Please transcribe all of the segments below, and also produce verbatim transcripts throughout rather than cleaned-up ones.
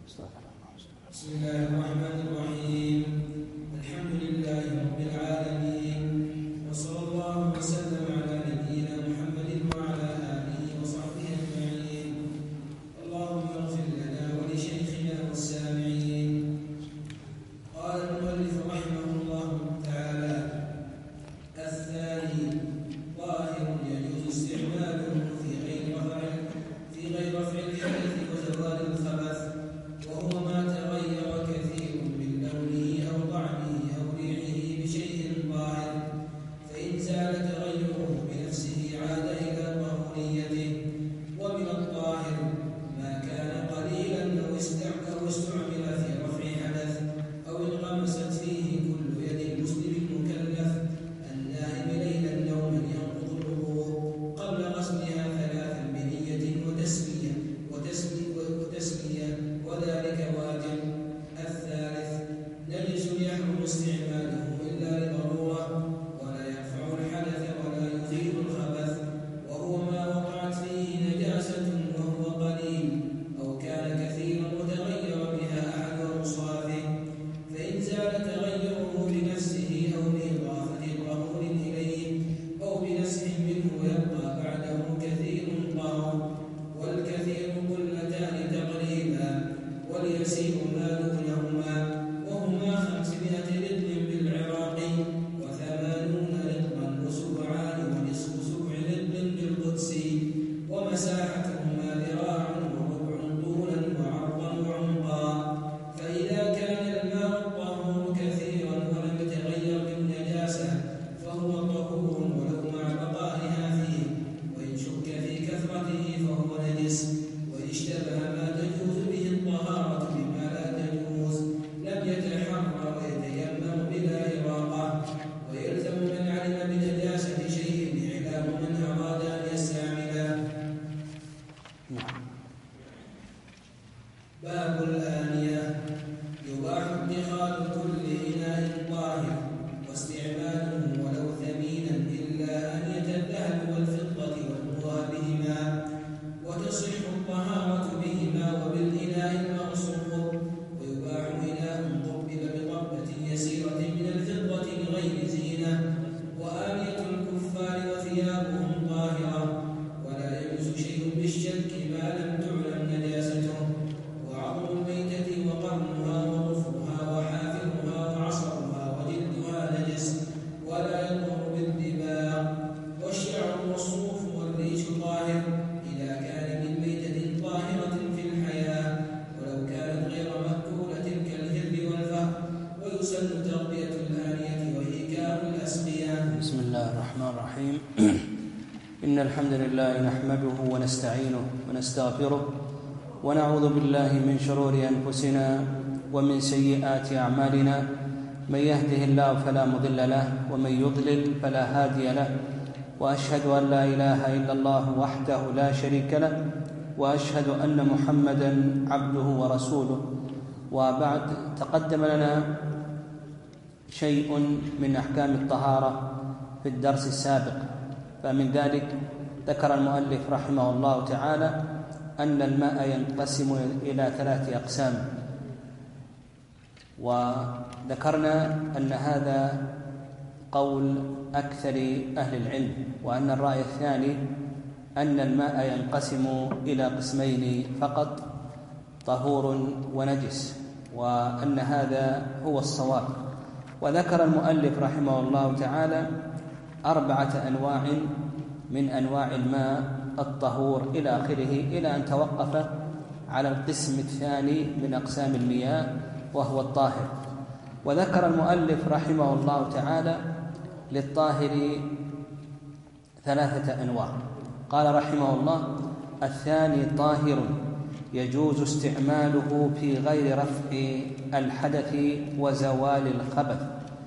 بسم الله الرحمن الرحيم. الحمد لله رب العالمين، وصلى الله وسلم على نبينا محمد وعلى آله وصحبه أجمعين. اللهم اغفر لنا ولشيخنا والسامعين. قال المؤلف رحمه الله تعالى: الثاني ظاهر يجوز استعماله في غير رفع في غير رفع الحدث وزوال الخبث، وهو ما تغير كثير من لونه أو طعمه أو ريحه بشيء ظاهر، فإن زال تغيره بنفسه عاد إلى طهوريته. ومن الطاهر ما كان قليلا أو استعمل في رفع حدث أو انغمست فيه كل يد المسلم المكلف النائم ليلا نوما ينقض الوضوء قبل غسلها ثلاثا بنية وتسمية وتسمية, وتسمية وذلك واجب. الثالث نجس يحرم استعماله إلا لضرورة، ولا يرفع الحدث ولا يزيل الخبث، وهو ما وقعت فيه نجاسة وهو قليل أو كان كثيرا وتغير بها أحد أوصافه، فإن زال تغيره بنفسه أو بإضافة طهور إليه أو بنسح منه ويبقى بعده كثير طهر، والكثير قلتان تقريبا، واليسير ما دونهما، وهما خمسمائة رطل بالعراق وثمانون رطلا وسبعان ونصف سبع رطل بالقدس، ومساحتهما ذراع وربع طولا وعرضا وعمقا. فإذا كان الماء الطهور كثيرا ولم يتغير بالنجاسة فهو طهور ولو مع بقائها فيه، وإن شك في كثرته فهو نجس. وإن اشتبه ما تجوز به الطهارة بما لا تجوز لم يتحرى ويتيمم بلا إراقة. ويلزم من علم بنجاسة شيء إعلام من أراد أن يستعمله. باب الآنية. يباح اتخاذ كل إناء طاهر واستعماله ولو ثمينا إلا آنية الذهب والفضة والمضى بهما، وتصح الطهارة بهما وبالإناء المغصوب. ويباح إناء قبل بقبة يسيرة من الفضة لغير زينة. وآنية الكفار وثيابهم طاهرة، ولا يجوز شيء بالشك ما لم تعلم نجاسته. وعظم الميتة وقرنها وظفرها وحافرها وعصرها وجلدها نجس ولا يطهر بالدماء. والشعر والصوف والريش طاهر إذا كان من ميتة طاهرة في الحياة، ولو كانت غير مأكولة كالهر والفهر. ويسن تغطية الآنية وإيكام الأسقية. بسم الله الرحمن الرحيم. إن الحمد لله نحمده ونستعينه ونستغفره ونعوذ بالله من شرور أنفسنا ومن سيئات أعمالنا، من يهده الله فلا مضل له ومن يضلل فلا هادي له، وأشهد أن لا إله إلا الله وحده لا شريك له، وأشهد أن محمدا عبده ورسوله. وبعد، تقدم لنا شيء من أحكام الطهارة في الدرس السابق، فمن ذلك ذكر المؤلف رحمه الله تعالى أن الماء ينقسم إلى ثلاث أقسام، وذكرنا أن هذا قول أكثر أهل العلم، وأن الرأي الثاني أن الماء ينقسم إلى قسمين فقط، طهور ونجس، وأن هذا هو الصواب. وذكر المؤلف رحمه الله تعالى أربعة أنواع من أنواع الماء الطهور إلى آخره، إلى أن توقف على القسم الثاني من أقسام المياه وهو الطاهر. وذكر المؤلف رحمه الله تعالى للطاهر ثلاثة أنواع. قال رحمه الله: الثاني طاهر يجوز استعماله في غير رفع الحدث وزوال الخبث.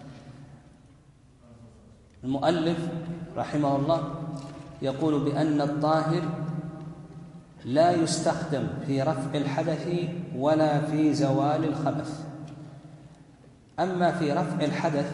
المؤلف رحمه الله يقول بأن الطاهر لا يستخدم في رفع الحدث ولا في زوال الخبث. أما في رفع الحدث،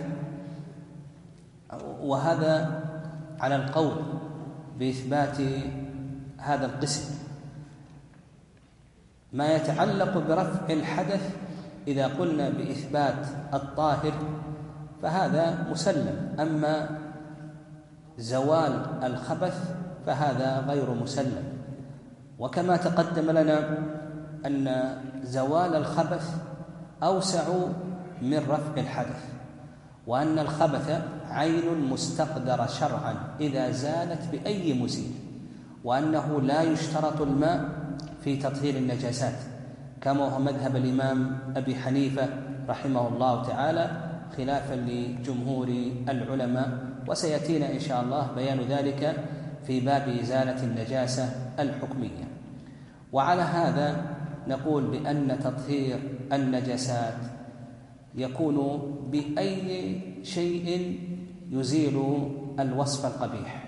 وهذا على القول بإثبات هذا القسم، ما يتعلق برفع الحدث إذا قلنا بإثبات الطاهر فهذا مسلم، أما زوال الخبث فهذا غير مسلم. وكما تقدم لنا أن زوال الخبث أوسع من رفع الحدث، وأن الخبث عين مستقدرة شرعا إذا زالت بأي مزيل، وأنه لا يشترط الماء في تطهير النجاسات كما هو مذهب الإمام أبي حنيفة رحمه الله تعالى خلافا لجمهور العلماء، وسيأتينا إن شاء الله بيان ذلك في باب إزالة النجاسة الحكمية. وعلى هذا نقول بأن تطهير النجاسات يكون بأي شيء يزيل الوصف القبيح،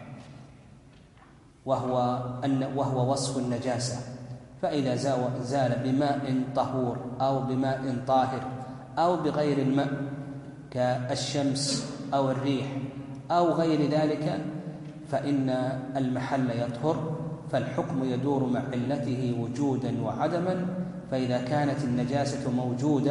وهو أن وهو وصف النجاسة، فإذا زال بماء طهور أو بماء طاهر أو بغير الماء كالشمس أو الريح أو غير ذلك فإن المحل يطهر، فالحكم يدور مع علته وجودا وعدما. فإذا كانت النجاسة موجودة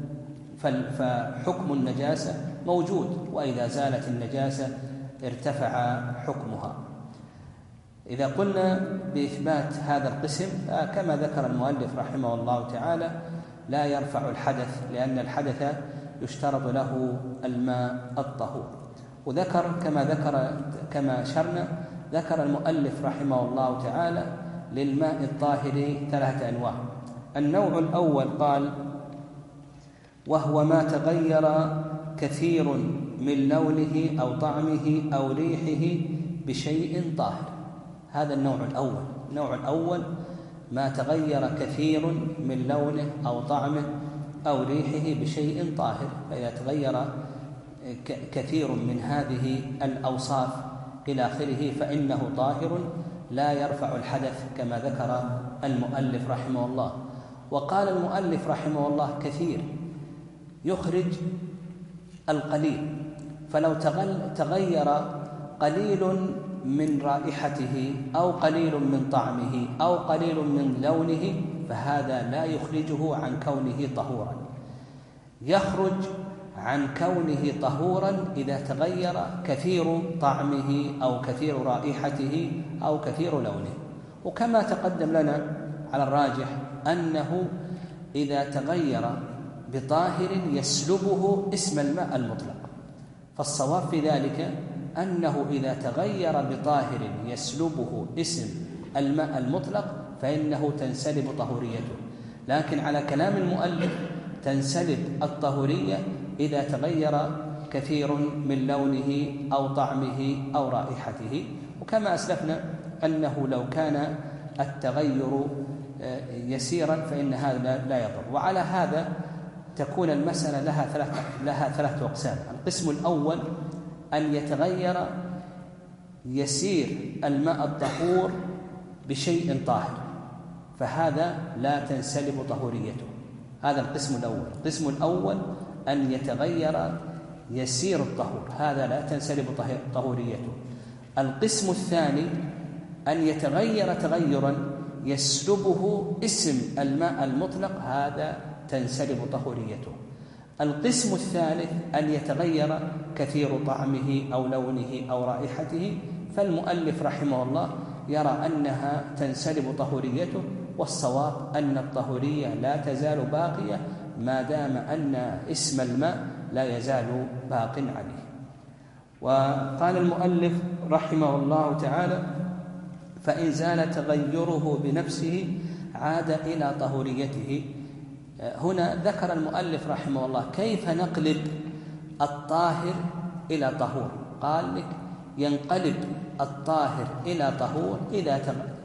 فحكم النجاسة موجود، وإذا زالت النجاسة ارتفع حكمها. إذا قلنا بإثبات هذا القسم كما ذكر المؤلف رحمه الله تعالى لا يرفع الحدث، لأن الحدث يشترط له الماء الطهور. وذكر كما ذكر كما أشرنا ذكر المؤلف رحمه الله تعالى للماء الطاهر ثلاثة أنواع. النوع الأول قال وهو ما تغير كثير من لونه أو طعمه أو ريحه بشيء طاهر. هذا النوع الأول. النوع الأول ما تغير كثير من لونه أو طعمه أو ريحه بشيء طاهر، فإذا تغير كثير من هذه الأوصاف إلى آخره فإنه طاهر لا يرفع الحدث كما ذكر المؤلف رحمه الله. وقال المؤلف رحمه الله كثير يخرج القليل، فلو تغير قليل من رائحته أو قليل من طعمه أو قليل من لونه فهذا لا يخرجه عن كونه طهورا. يخرج عن كونه طهورا إذا تغير كثير طعمه أو كثير رائحته أو كثير لونه. وكما تقدم لنا على الراجح أنه إذا تغير بطاهر يسلبه اسم الماء المطلق، فالصواب في ذلك أنه إذا تغير بطاهر يسلبه اسم الماء المطلق فإنه تنسلب طهوريته. لكن على كلام المؤلف تنسلب الطهورية إذا تغير كثير من لونه أو طعمه أو رائحته. وكما أسلفنا أنه لو كان التغير يسيرا فإن هذا لا يضر. وعلى هذا تكون المسألة لها ثلاث لها ثلاث أقسام. القسم الأول أن يتغير يسير الماء الطهور بشيء طاهر، فهذا لا تنسلب طهوريته. هذا القسم الأول. القسم الأول أن يتغير يسير الطهور، هذا لا تنسلب طهوريته. القسم الثاني أن يتغير تغيرا يسلبه اسم الماء المطلق، هذا تنسلب طهوريته. القسم الثالث أن يتغير كثير طعمه أو لونه أو رائحته، فالمؤلف رحمه الله يرى أنها تنسلب طهوريته، والصواب أن الطهورية لا تزال باقية ما دام أن اسم الماء لا يزال باق عليه. وقال المؤلف رحمه الله تعالى فإن زال تغيره بنفسه عاد إلى طهوريته. هنا ذكر المؤلف رحمه الله كيف نقلب الطاهر إلى طهور. قال لك ينقلب الطاهر إلى طهور إذا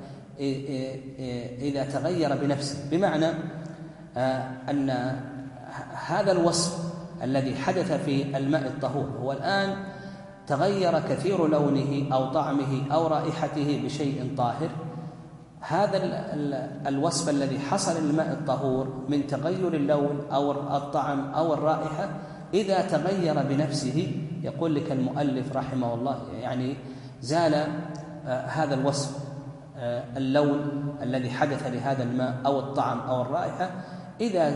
إذا تغير بنفسه، بمعنى أن هذا الوصف الذي حدث في الماء الطهور هو الآن تغير كثير لونه أو طعمه أو رائحته بشيء طاهر. هذا الوصف الذي حصل للماء الطهور من تغير اللون أو الطعم أو الرائحة إذا تغير بنفسه، يقول لك المؤلف رحمه الله يعني زال هذا الوصف اللون الذي حدث لهذا الماء أو الطعم أو الرائحة إذا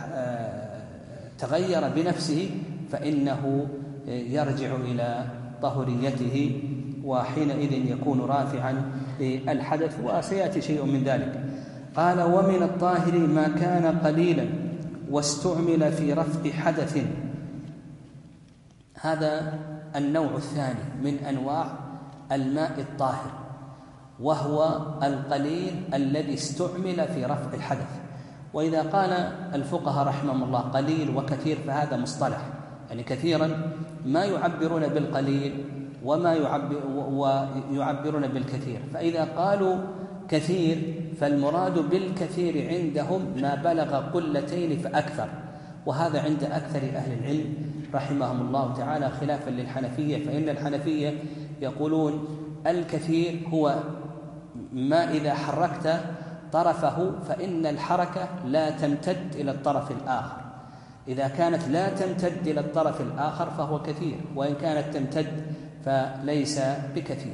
تغير بنفسه فإنه يرجع إلى طهوريته، وحينئذ يكون رافعا للحدث، وسيأتي شيء من ذلك. قال: ومن الطاهر ما كان قليلا واستعمل في رفع حدث. هذا النوع الثاني من أنواع الماء الطاهر، وهو القليل الذي استعمل في رفع الحدث. وإذا قال الفقهاء رحمهم الله قليل وكثير فهذا مصطلح، يعني كثيرا ما يعبرون بالقليل وما يعبر ويعبرون بالكثير. فإذا قالوا كثير فالمراد بالكثير عندهم ما بلغ قلتين فأكثر، وهذا عند أكثر أهل العلم رحمهم الله تعالى، خلافا للحنفية، فإن الحنفية يقولون الكثير هو ما إذا حركت طرفه فإن الحركة لا تمتد إلى الطرف الآخر. إذا كانت لا تمتد إلى الطرف الآخر فهو كثير، وإن كانت تمتد فليس بكثير.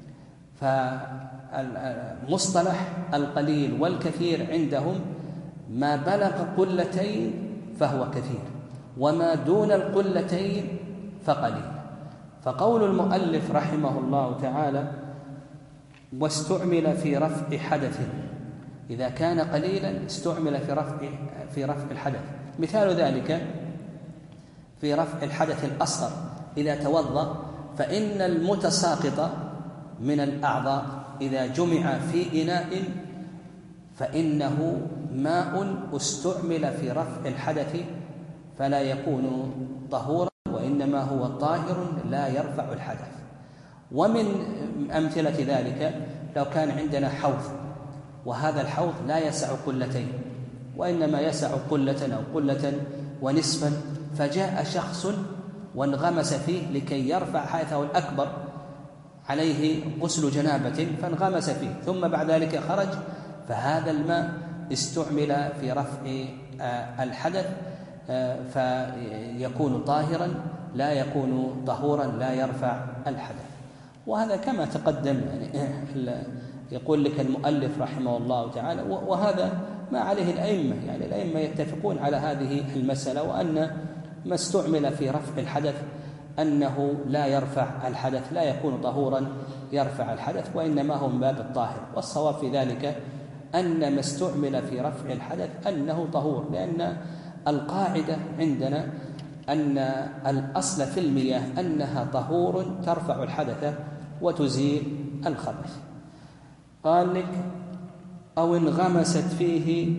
فمصطلح القليل والكثير عندهم ما بلغ قلتين فهو كثير، وما دون القلتين فقليل. فقول المؤلف رحمه الله تعالى: واستعمل في رفع حدث، إذا كان قليلا استعمل في رفع في رفع الحدث. مثال ذلك في رفع الحدث الأصغر، إذا توضأ فإن المتساقط من الأعضاء إذا جمع في إناء فإنه ماء استعمل في رفع الحدث فلا يكون طهورا، وإنما هو طاهر لا يرفع الحدث. ومن أمثلة ذلك لو كان عندنا حوض، وهذا الحوض لا يسع قلتين وإنما يسع قلة أو قلة ونصفا، فجاء شخص وانغمس فيه لكي يرفع حدثه الأكبر، عليه غسل جنابة فانغمس فيه، ثم بعد ذلك خرج، فهذا الماء استعمل في رفع الحدث فيكون طاهرا لا يكون طهورا لا يرفع الحدث. وهذا كما تقدم يعني يقول لك المؤلف رحمه الله تعالى، وهذا ما عليه الأئمة، يعني الأئمة يتفقون على هذه المسألة، وأن ما استعمل في رفع الحدث أنه لا يرفع الحدث، لا يكون طهورا يرفع الحدث، وإنما هو من باب الطاهر. والصواب في ذلك أن ما استعمل في رفع الحدث أنه طهور، لأن القاعدة عندنا أن الأصل في المياه أنها طهور ترفع الحدث وتزيل الخبث. قال لك: أو انغمست فيه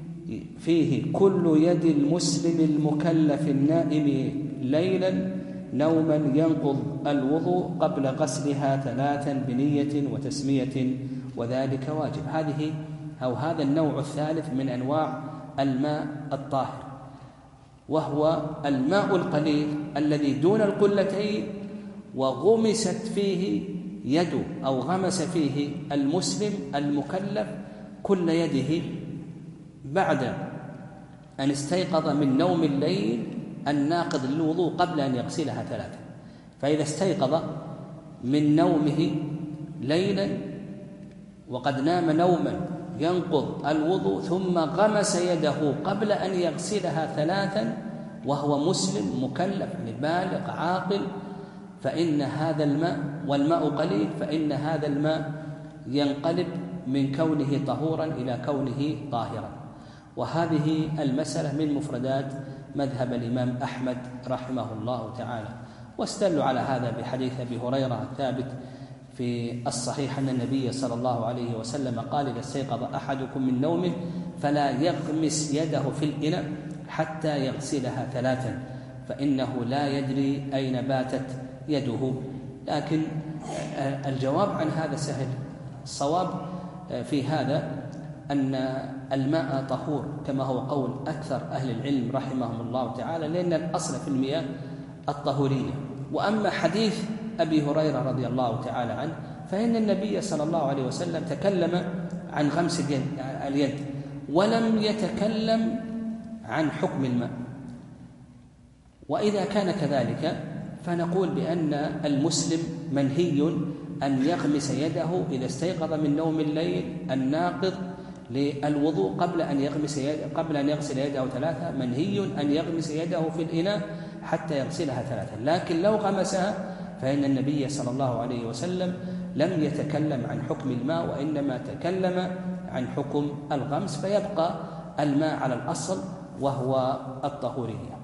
فيه كل يد المسلم المكلف النائم ليلا نوما ينقض الوضوء قبل غسلها ثلاثا بنية وتسمية وذلك واجب. هذه أو هذا النوع الثالث من أنواع الماء الطاهر، وهو الماء القليل الذي دون القلتين وغمست فيه يده أو غمس فيه المسلم المكلف كل يده بعد أن استيقظ من نوم الليل الناقض للوضوء قبل أن يغسلها ثلاثة. فإذا استيقظ من نومه ليلا وقد نام نوما ينقض الوضوء ثم غمس يده قبل أن يغسلها ثلاثا وهو مسلم مكلف بالغ عاقل، فإن هذا الماء والماء قليل فإن هذا الماء ينقلب من كونه طهورا إلى كونه طاهرا. وهذه المسألة من مفردات مذهب الإمام أحمد رحمه الله تعالى. واستدلوا على هذا بحديث أبي هريرة الثابت في الصحيح أن النبي صلى الله عليه وسلم قال: إذا استيقظ أحدكم من نومه فلا يغمس يده في الإناء حتى يغسلها ثلاثا فإنه لا يدري أين باتت يده. لكن الجواب عن هذا سهل. الصواب في هذا أن الماء طهور كما هو قول أكثر أهل العلم رحمهم الله تعالى، لأن الأصل في المياه الطهورية. وأما حديث أبي هريرة رضي الله تعالى عنه فإن النبي صلى الله عليه وسلم تكلم عن غمس اليد ولم يتكلم عن حكم الماء. وإذا كان كذلك فنقول بأن المسلم منهي أن يغمس يده إذا استيقظ من نوم الليل الناقض للوضوء قبل أن يغمس يد قبل أن يغسل يده ثلاثة. منهي أن يغمس يده في الإناء حتى يغسلها ثلاثة، لكن لو غمسها فإن النبي صلى الله عليه وسلم لم يتكلم عن حكم الماء، وإنما تكلم عن حكم الغمس، فيبقى الماء على الأصل وهو الطهورية.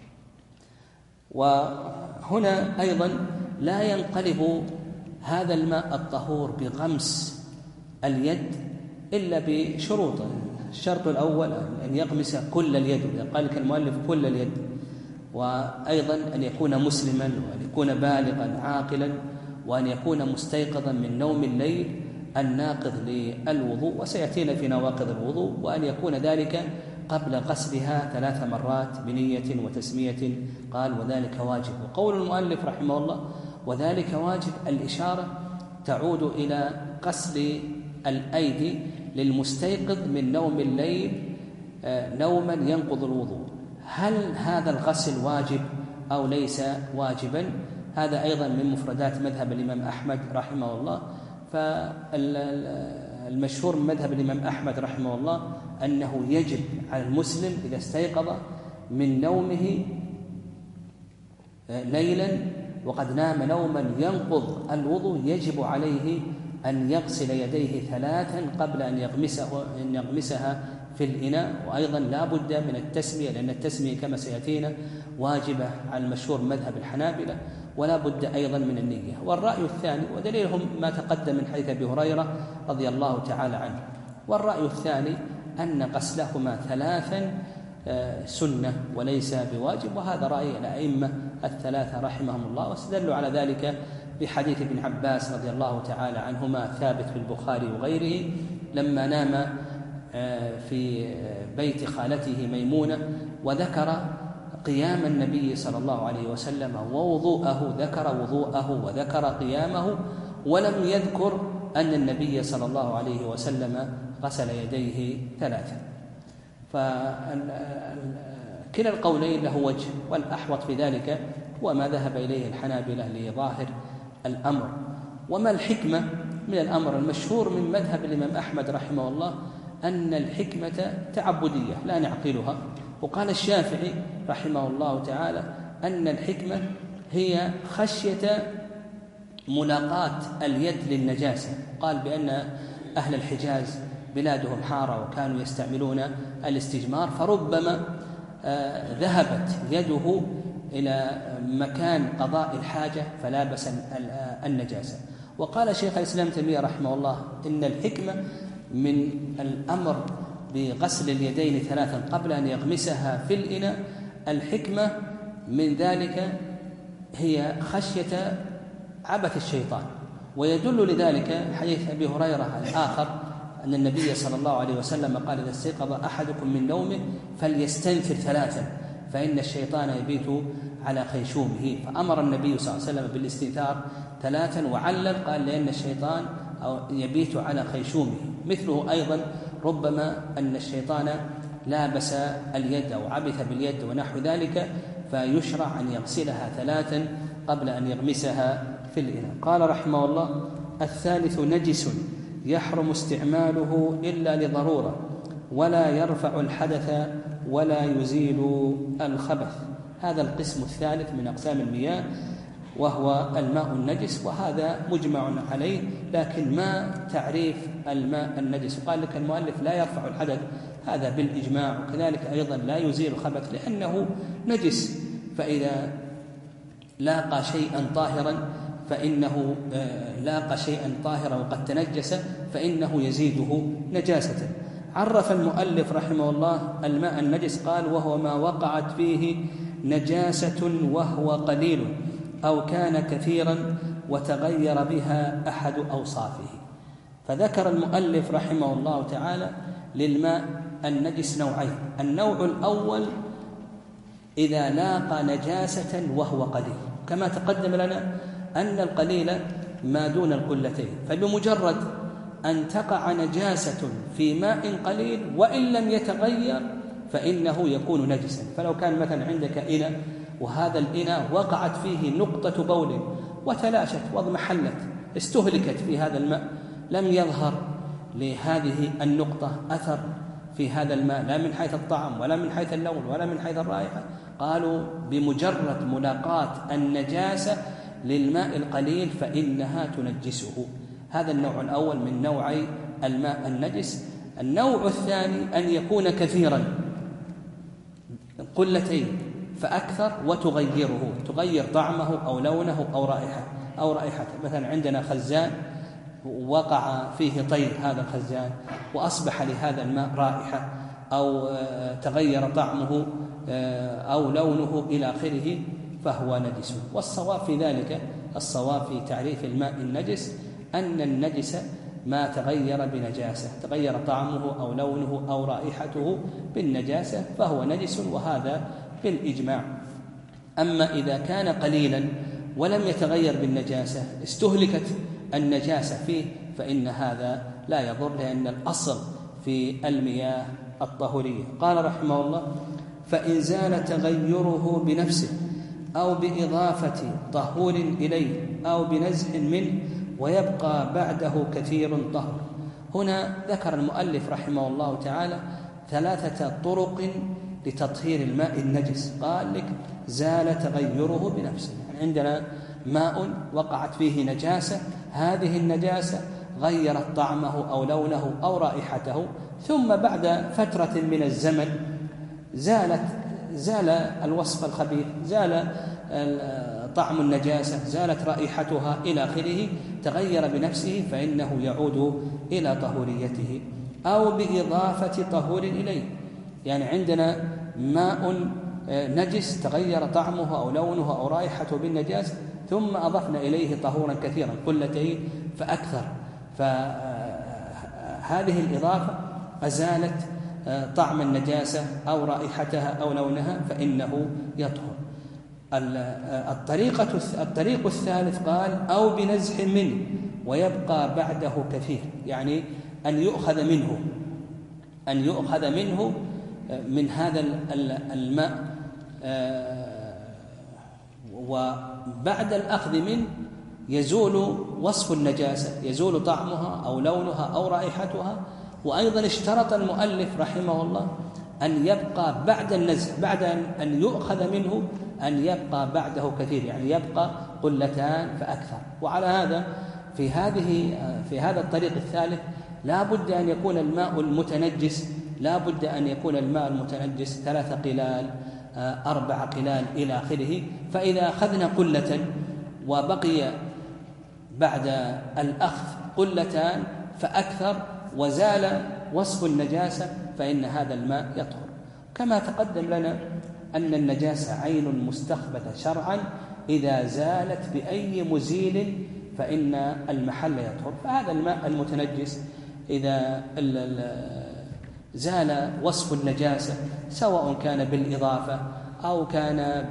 وهنا أيضا لا ينقلب هذا الماء الطهور بغمس اليد إلا بشروط. الشرط الأول أن يغمس كل اليد، قال لك المؤلف كل اليد، وأيضا أن يكون مسلما، وأن يكون بالغا عاقلا، وأن يكون مستيقظا من نوم الليل الناقض للوضوء، وسيأتينا في نواقض الوضوء، وأن يكون ذلك قبل غسلها ثلاث مرات بنية وتسمية. قال وذلك واجب. وقول المؤلف رحمه الله وذلك واجب، الإشارة تعود إلى غسل الأيدي للمستيقظ من نوم الليل نوما ينقض الوضوء. هل هذا الغسل واجب أو ليس واجبا؟ هذا أيضا من مفردات مذهب الإمام أحمد رحمه الله. فالمشهور من مذهب الإمام أحمد رحمه الله أنه يجب على المسلم إذا استيقظ من نومه ليلا وقد نام نوما ينقض الوضوء يجب عليه أن يغسل يديه ثلاثا قبل أن يغمسه أن يغمسها في الإناء. وأيضا لا بد من التسمية، لأن التسمية كما سيأتينا واجبة على المشهور مذهب الحنابلة، ولا بد أيضا من النية. والرأي الثاني، ودليلهم ما تقدم من حديث أبي هريرة رضي الله تعالى عنه، والرأي الثاني أن غسلهما ثلاثا سنة وليس بواجب، وهذا رأي الأئمة الثلاثة رحمهم الله، واستدلوا على ذلك بحديث ابن عباس رضي الله تعالى عنهما ثابت في البخاري وغيره، لما نام في بيت خالته ميمونة وذكر قيام النبي صلى الله عليه وسلم ووضوءه، ذكر وضوءه وذكر قيامه، ولم يذكر أن النبي صلى الله عليه وسلم غسل يديه ثلاثا. فكلا القولين له وجه، والأحوط في ذلك هو ما ذهب إليه الحنابلة لظاهر الأمر. وما الحكمة من الأمر؟ المشهور من مذهب الإمام أحمد رحمه الله أن الحكمة تعبدية لا نعقلها. وقال الشافعي رحمه الله تعالى أن الحكمة هي خشية ملاقاة اليد للنجاسة. قال بأن أهل الحجاز بلادهم حارة وكانوا يستعملون الاستجمار، فربما ذهبت يده إلى مكان قضاء الحاجة فلابس النجاسة. وقال شيخ الإسلام تيمية رحمه الله إن الحكمة من الأمر بغسل اليدين ثلاثا قبل أن يغمسها في الإناء، الحكمة من ذلك هي خشية عبث الشيطان. ويدل لذلك حديث أبي هريرة الآخر أن النبي صلى الله عليه وسلم قال إذا استيقظ أحدكم من نومه فليستنفر ثلاثا فإن الشيطان يبيت على خيشومه، فأمر النبي صلى الله عليه وسلم بالاستنثار ثلاثا وعلل قال لأن الشيطان يبيت على خيشومه. مثله أيضا ربما أن الشيطان لابس اليد أو عبث باليد ونحو ذلك، فيشرع أن يغسلها ثلاثا قبل أن يغمسها في الإناء. قال رحمه الله الثالث نجس يحرم استعماله إلا لضرورة ولا يرفع الحدث ولا يزيل الخبث. هذا القسم الثالث من أقسام المياه وهو الماء النجس، وهذا مجمع عليه. لكن ما تعريف الماء النجس؟ قال لك المؤلف لا يرفع الحدث، هذا بالإجماع، وكذلك أيضا لا يزيل الخبث لأنه نجس، فإذا لاقى شيئا طاهرا فإنه لاقى شيئا طاهرا وقد تنجس فإنه يزيده نجاسة. عرف المؤلف رحمه الله الماء النجس قال وهو ما وقعت فيه نجاسة وهو قليل أو كان كثيرا وتغير بها أحد أوصافه. فذكر المؤلف رحمه الله تعالى للماء النجس نوعين. النوع الأول إذا لاقى نجاسة وهو قليل، كما تقدم لنا أن القليل ما دون القلتين، فبمجرد أن تقع نجاسة في ماء قليل وإن لم يتغير فإنه يكون نجسا. فلو كان مثلا عندك إناء وهذا الإناء وقعت فيه نقطة بول وتلاشت واضمحلت استهلكت في هذا الماء، لم يظهر لهذه النقطة أثر في هذا الماء لا من حيث الطعم ولا من حيث اللون ولا من حيث الرائحة، قالوا بمجرد ملاقاة النجاسة للماء القليل فإنها تنجسه. هذا النوع الأول من نوعي الماء النجس. النوع الثاني أن يكون كثيرا، قلتين فأكثر، وتغيره، تغير طعمه أو لونه أو رائحة أو رائحته. مثلا عندنا خزان وقع فيه طير هذا الخزان وأصبح لهذا الماء رائحة أو تغير طعمه أو لونه إلى آخره فهو نجس. والصواب في ذلك، الصواب في تعريف الماء النجس أن النجس ما تغير بنجاسة، تغير طعمه أو لونه أو رائحته بالنجاسة فهو نجس، وهذا بالإجماع. أما إذا كان قليلا ولم يتغير بالنجاسة، استهلكت النجاسة فيه، فإن هذا لا يضر، لأن الأصل في المياه الطهورية. قال رحمه الله: فإن زال تغيره بنفسه أو بإضافة طهور إليه أو بنزع منه ويبقى بعده كثير طهر. هنا ذكر المؤلف رحمه الله تعالى ثلاثة طرق لتطهير الماء النجس. قال لك: زال تغيره بنفسه، يعني عندنا ماء وقعت فيه نجاسة، هذه النجاسة غيرت طعمه أو لونه أو رائحته، ثم بعد فترة من الزمن زالت زال الوصف الخبيث، زال طعم النجاسة، زالت رائحتها إلى آخره، تغير بنفسه، فإنه يعود إلى طهوريته. أو بإضافة طهور إليه، يعني عندنا ماء نجس تغير طعمه أو لونه أو رائحته بالنجاسة، ثم أضفنا إليه طهورا كثيرا قلتين فأكثر، فهذه الإضافة أزالت طعم النجاسة أو رائحتها أو لونها، فإنه يطهر. الطريقة الطريق الثالث قال: أو بنزع منه ويبقى بعده كثير، يعني أن يؤخذ منه أن يؤخذ منه من هذا الماء، وبعد الأخذ منه يزول وصف النجاسة، يزول طعمها أو لونها أو رائحتها. وأيضا اشترط المؤلف رحمه الله أن يبقى بعد النزع، بعد أن يؤخذ منه أن يبقى بعده كثير، يعني يبقى قلتان فأكثر. وعلى هذا في هذه في هذا الطريق الثالث لا بد أن يكون الماء المتنجس لا بد أن يكون الماء المتنجس ثلاث قلال، أربع قلال إلى آخره. فإذا أخذنا قلة وبقي بعد الأخذ قلتان فأكثر وزال وصف النجاسة، فإن هذا الماء يطهر. كما تقدم لنا أن النجاسة عين مستخبثة شرعا، إذا زالت بأي مزيل فإن المحل يطهر. فهذا الماء المتنجس إذا زال وصف النجاسة سواء كان بالإضافة أو كان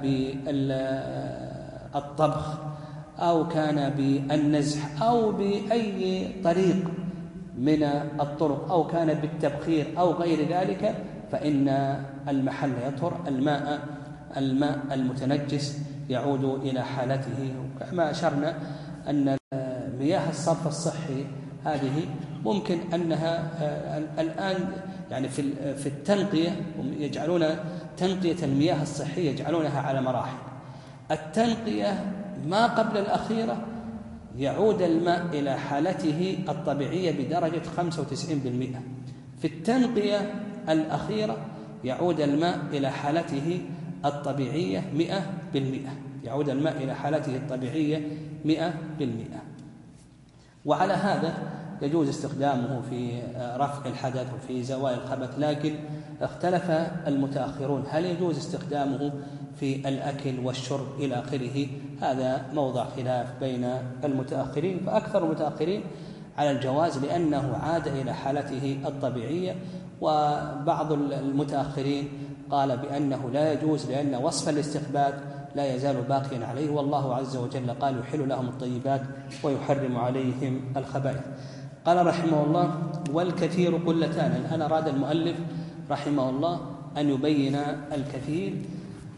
بالطبخ أو كان بالنزح أو بأي طريق من الطرق أو كان بالتبخير أو غير ذلك، فإن المحل يطهر. الماء الماء المتنجس يعود إلى حالته. كما أشرنا أن مياه الصرف الصحي هذه ممكن أنها الآن يعني في في التنقية يجعلون تنقية المياه الصحية يجعلونها على مراحل. التنقية ما قبل الأخيرة يعود الماء إلى حالته الطبيعية بدرجة خمسة وتسعين بالمئة. في التنقية الأخيرة يعود الماء إلى حالته الطبيعية مئة بالمئة، يعود الماء إلى حالته الطبيعية مئة بالمئة. وعلى هذا يجوز استخدامه في رفع الحدث وفي زوال الخبث، لكن اختلف المتأخرون هل يجوز استخدامه في الأكل والشرب إلى آخره. هذا موضع خلاف بين المتأخرين، فأكثر المتأخرين على الجواز لأنه عاد إلى حالته الطبيعية، وبعض المتأخرين قال بأنه لا يجوز لأن وصف الاستخبات لا يزال باقيا عليه، والله عز وجل قال: يحل لهم الطيبات ويحرم عليهم الخبائث. قال رحمه الله: والكثير قلتان. الآن أراد المؤلف رحمه الله أن يبين الكثير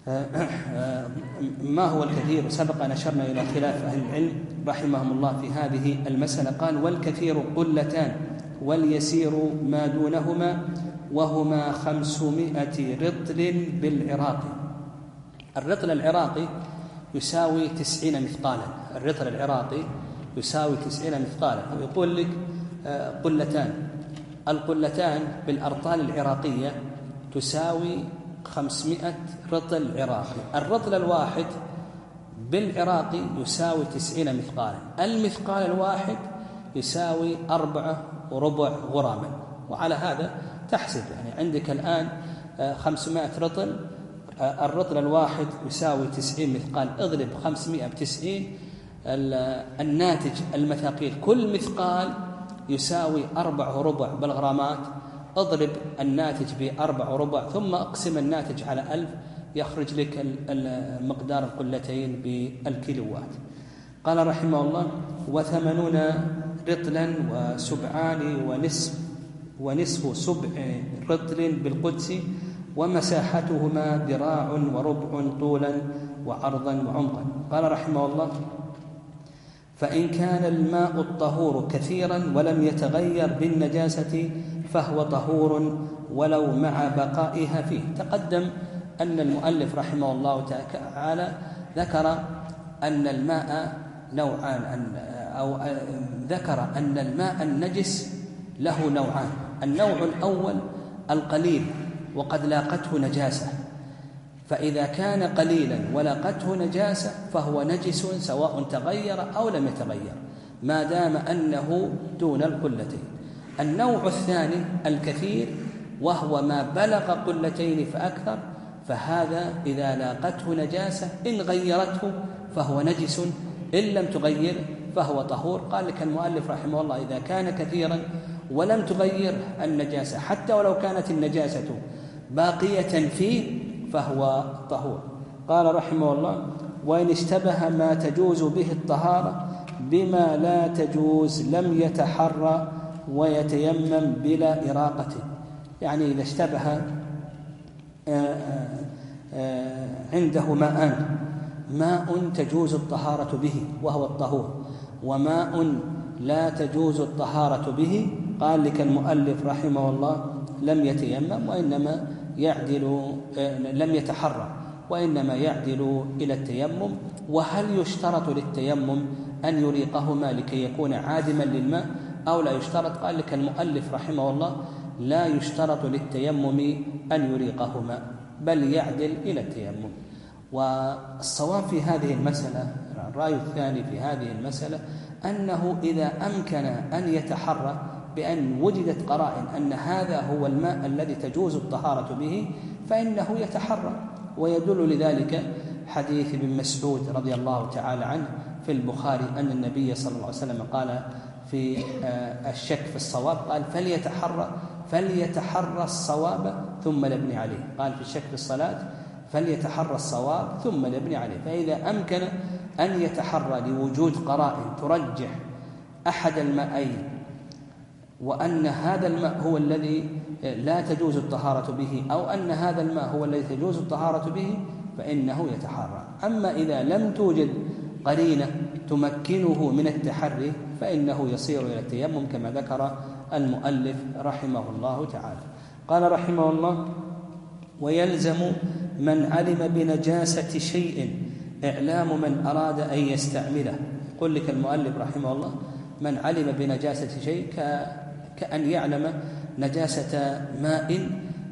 ما هو الكثير؟ سبق أن أشرنا إلى خلاف أهل العلم رحمهم الله في هذه المسألة. قال: والكثير قلتان واليسير ما دونهما وهما خمسمائة رطل بالعراق. الرطل العراقي يساوي تسعين مثقالا. الرطل العراقي يساوي تسعين مثقالا. ويقول لك قلتان. القلتان بالأرطال العراقية تساوي خمسمائة رطل عراقي. الرطل الواحد بالعراقي يساوي تسعين مثقالا. المثقال الواحد يساوي أربعة وربع غراما. وعلى هذا تحسب، يعني عندك الآن خمسمائة رطل، الرطل الواحد يساوي تسعين مثقال، اضرب خمسمائة بتسعين، الناتج المثاقيل كل مثقال يساوي أربعة وربع بالغرامات، اضرب الناتج بأربعة وربع ثم اقسم الناتج على ألف، يخرج لك مقدار القلتين بالكيلوات. قال رحمه الله: وثمانون رطلا وسبعان ونصف ونصف سبع رطل بالقدس، ومساحتهما ذراع وربع طولا وعرضا وعمقا. قال رحمه الله: فإن كان الماء الطهور كثيرا ولم يتغير بالنجاسة فهو طهور ولو مع بقائها فيه. تقدم أن المؤلف رحمه الله تعالى ذكر أن الماء نوعان، أو ذكر أن الماء النجس له نوعان. النوع الأول القليل وقد لاقته نجاسة، فإذا كان قليلا ولاقته نجاسة فهو نجس سواء تغير أو لم يتغير ما دام أنه دون القلتين. النوع الثاني الكثير، وهو ما بلغ قلتين فأكثر، فهذا إذا لاقته نجاسة إن غيرته فهو نجس، إن لم تغير فهو طهور. قال لك المؤلف رحمه الله: إذا كان كثيرا ولم تغير النجاسة حتى ولو كانت النجاسة باقية فيه فهو طهور. قال رحمه الله: وإن اشتبه ما تجوز به الطهارة بما لا تجوز لم يتحرى ويتيمم بلا إراقة. يعني إذا اشتبه عنده ماءان، ماء تجوز الطهارة به وهو الطهور، وماء لا تجوز الطهارة به، قال لك المؤلف رحمه الله: لم يتيمم وإنما يعدل، لم يتحرى وإنما يعدل إلى التيمم. وهل يشترط للتيمم أن يريقهما لكي يكون عادما للماء أو لا يشترط؟ قال لك المؤلف رحمه الله: لا يشترط للتيمم أن يريقهما بل يعدل إلى التيمم. والصواب في هذه المسألة، الرأي الثاني في هذه المسألة، أنه إذا أمكن أن يتحرى بأن وجدت قرائن أن هذا هو الماء الذي تجوز الطهارة به فإنه يتحرى. ويدل لذلك حديث ابن مسعود رضي الله تعالى عنه في البخاري أن النبي صلى الله عليه وسلم قال في الشك في الصواب، قال: فليتحرى فليتحرى الصواب ثم ليبني عليه. قال في الشك في الصلاة: فليتحرى الصواب ثم ليبني عليه. فإذا أمكن أن يتحرى لوجود قرائن ترجح أحد الماءين وأن هذا الماء هو الذي لا تجوز الطهارة به، أو أن هذا الماء هو الذي تجوز الطهارة به، فإنه يتحرى. أما إذا لم توجد قرينة تمكنه من التحري فإنه يصير إلى التيمم كما ذكر المؤلف رحمه الله تعالى. قال رحمه الله: ويلزم من علم بنجاسة شيء إعلام من أراد أن يستعمله. يقول لك المؤلف رحمه الله: من علم بنجاسة شيء كأن يعلم نجاسة ماء،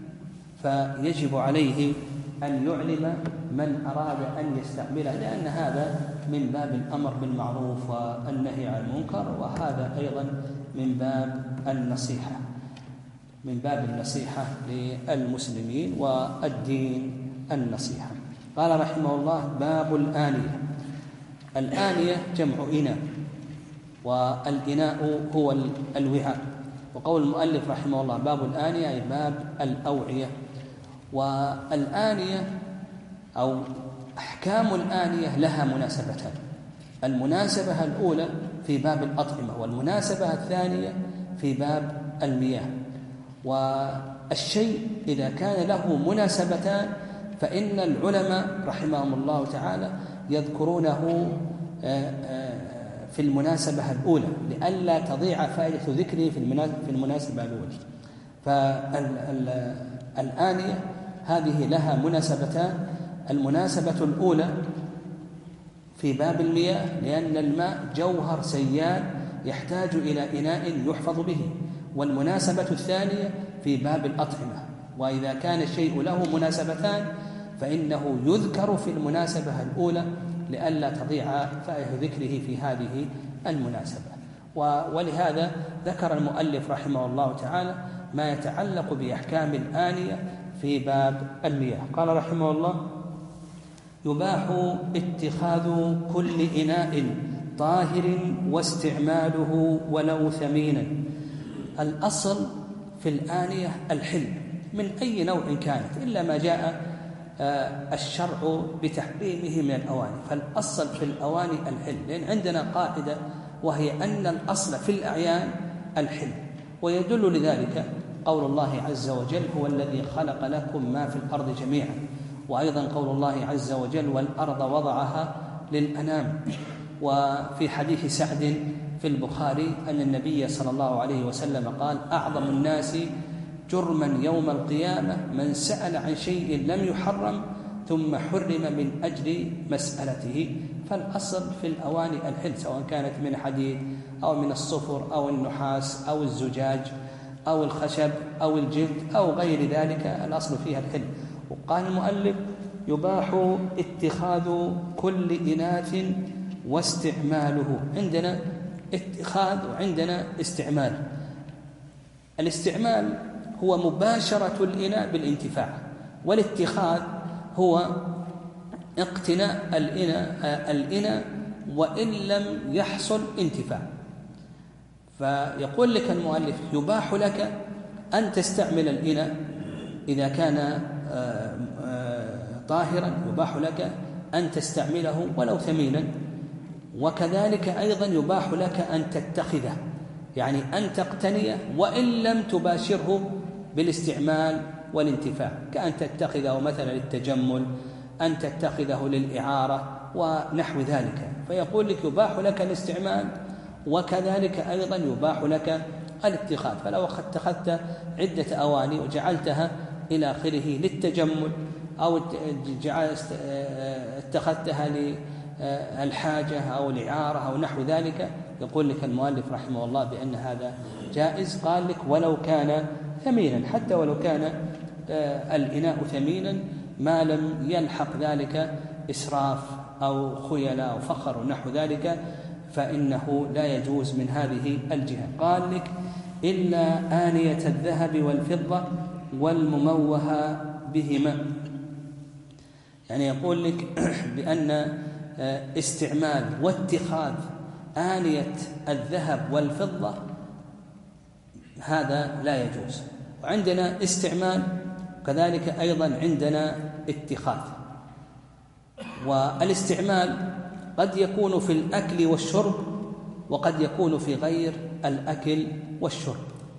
فيجب عليه أن يعلم من أراد أن يستعمله، لأن هذا من باب الأمر بالمعروف والنهي عن المنكر، وهذا أيضا من باب النصيحة من باب النصيحة للمسلمين والدين النصيحة. قال رحمه الله: باب الآنية. الآنية جمع إناء، والإناء هو الوعاء. وقول المؤلف رحمه الله: باب الآنية أي باب الأوعية. والآنية أو أحكام الآنية لها مناسبتان: المناسبة الأولى في باب الأطعمة، والمناسبة الثانية في باب المياه. والشيء إذا كان له مناسبتان فإن العلماء رحمهم الله تعالى يذكرونه في المناسبة الأولى لئلا تضيع فائدة ذكره في المناسبة الأولى. فالآنية هذه لها مناسبتان. المناسبة الأولى في باب المياه لأن الماء جوهر سيال يحتاج إلى إناء يحفظ به، والمناسبة الثانية في باب الأطعمة. وإذا كان الشيء له مناسبتان فإنه يذكر في المناسبة الأولى لئلا تضيع فائدة ذكره في هذه المناسبة. ولهذا ذكر المؤلف رحمه الله تعالى ما يتعلق بأحكام الآنية في باب المياه. قال رحمه الله: يباح اتخاذ كل إناء طاهر واستعماله ولو ثمينا. الأصل في الآنية الحل من أي نوع كانت، إلا ما جاء الشرع بتحريمه من الأواني، فالأصل في الأواني الحل، لأن عندنا قاعدة وهي أن الأصل في الأعيان الحل. ويدل لذلك قول الله عز وجل: هو الذي خلق لكم ما في الأرض جميعا. وأيضا قول الله عز وجل: والأرض وضعها للأنام. وفي حديث سعد في البخاري أن النبي صلى الله عليه وسلم قال: أعظم الناس جرما يوم القيامة من سأل عن شيء لم يحرم ثم حرم من أجل مسألته. فالأصل في الأواني الحل، سواء كانت من حديد أو من الصفر أو النحاس أو الزجاج أو الخشب أو الجلد أو غير ذلك، الأصل فيها الحل. وقال المؤلف: يباح اتخاذ كل إناث واستعماله. عندنا اتخاذ وعندنا استعمال. الاستعمال هو مباشرة الإناء بالانتفاع، والاتخاذ هو اقتناء الإناء الإناء وإن لم يحصل انتفاع. فيقول لك المؤلف: يباح لك أن تستعمل الإناء إذا كان طاهرا، يباح لك أن تستعمله ولو ثمينا. وكذلك أيضا يباح لك أن تتخذه، يعني أن تقتنيه وإن لم تباشره بالاستعمال والانتفاع، كأن تتخذه مثلا للتجمل، أن تتخذه للإعارة ونحو ذلك. فيقول لك: يباح لك الاستعمال وكذلك أيضا يباح لك الاتخاذ. فلو اتخذت عدة أواني وجعلتها إلى آخره للتجمل أو اتخذتها للحاجة أو الإعارة أو نحو ذلك، يقول لك المؤلف رحمه الله بأن هذا جائز. قال لك: ولو كان ثمينا، حتى ولو كان الإناء ثمينا ما لم يلحق ذلك إسراف أو خيلاء أو فخر ونحو ذلك، فإنه لا يجوز من هذه الجهة. قال لك: إلا آنية الذهب والفضة والمموهة بهما. يعني يقول لك بأن استعمال واتخاذ آنية الذهب والفضة هذا لا يجوز. وعندنا استعمال كذلك أيضا عندنا اتخاذ. والاستعمال قد يكون في الأكل والشرب وقد يكون في غير الأكل والشرب.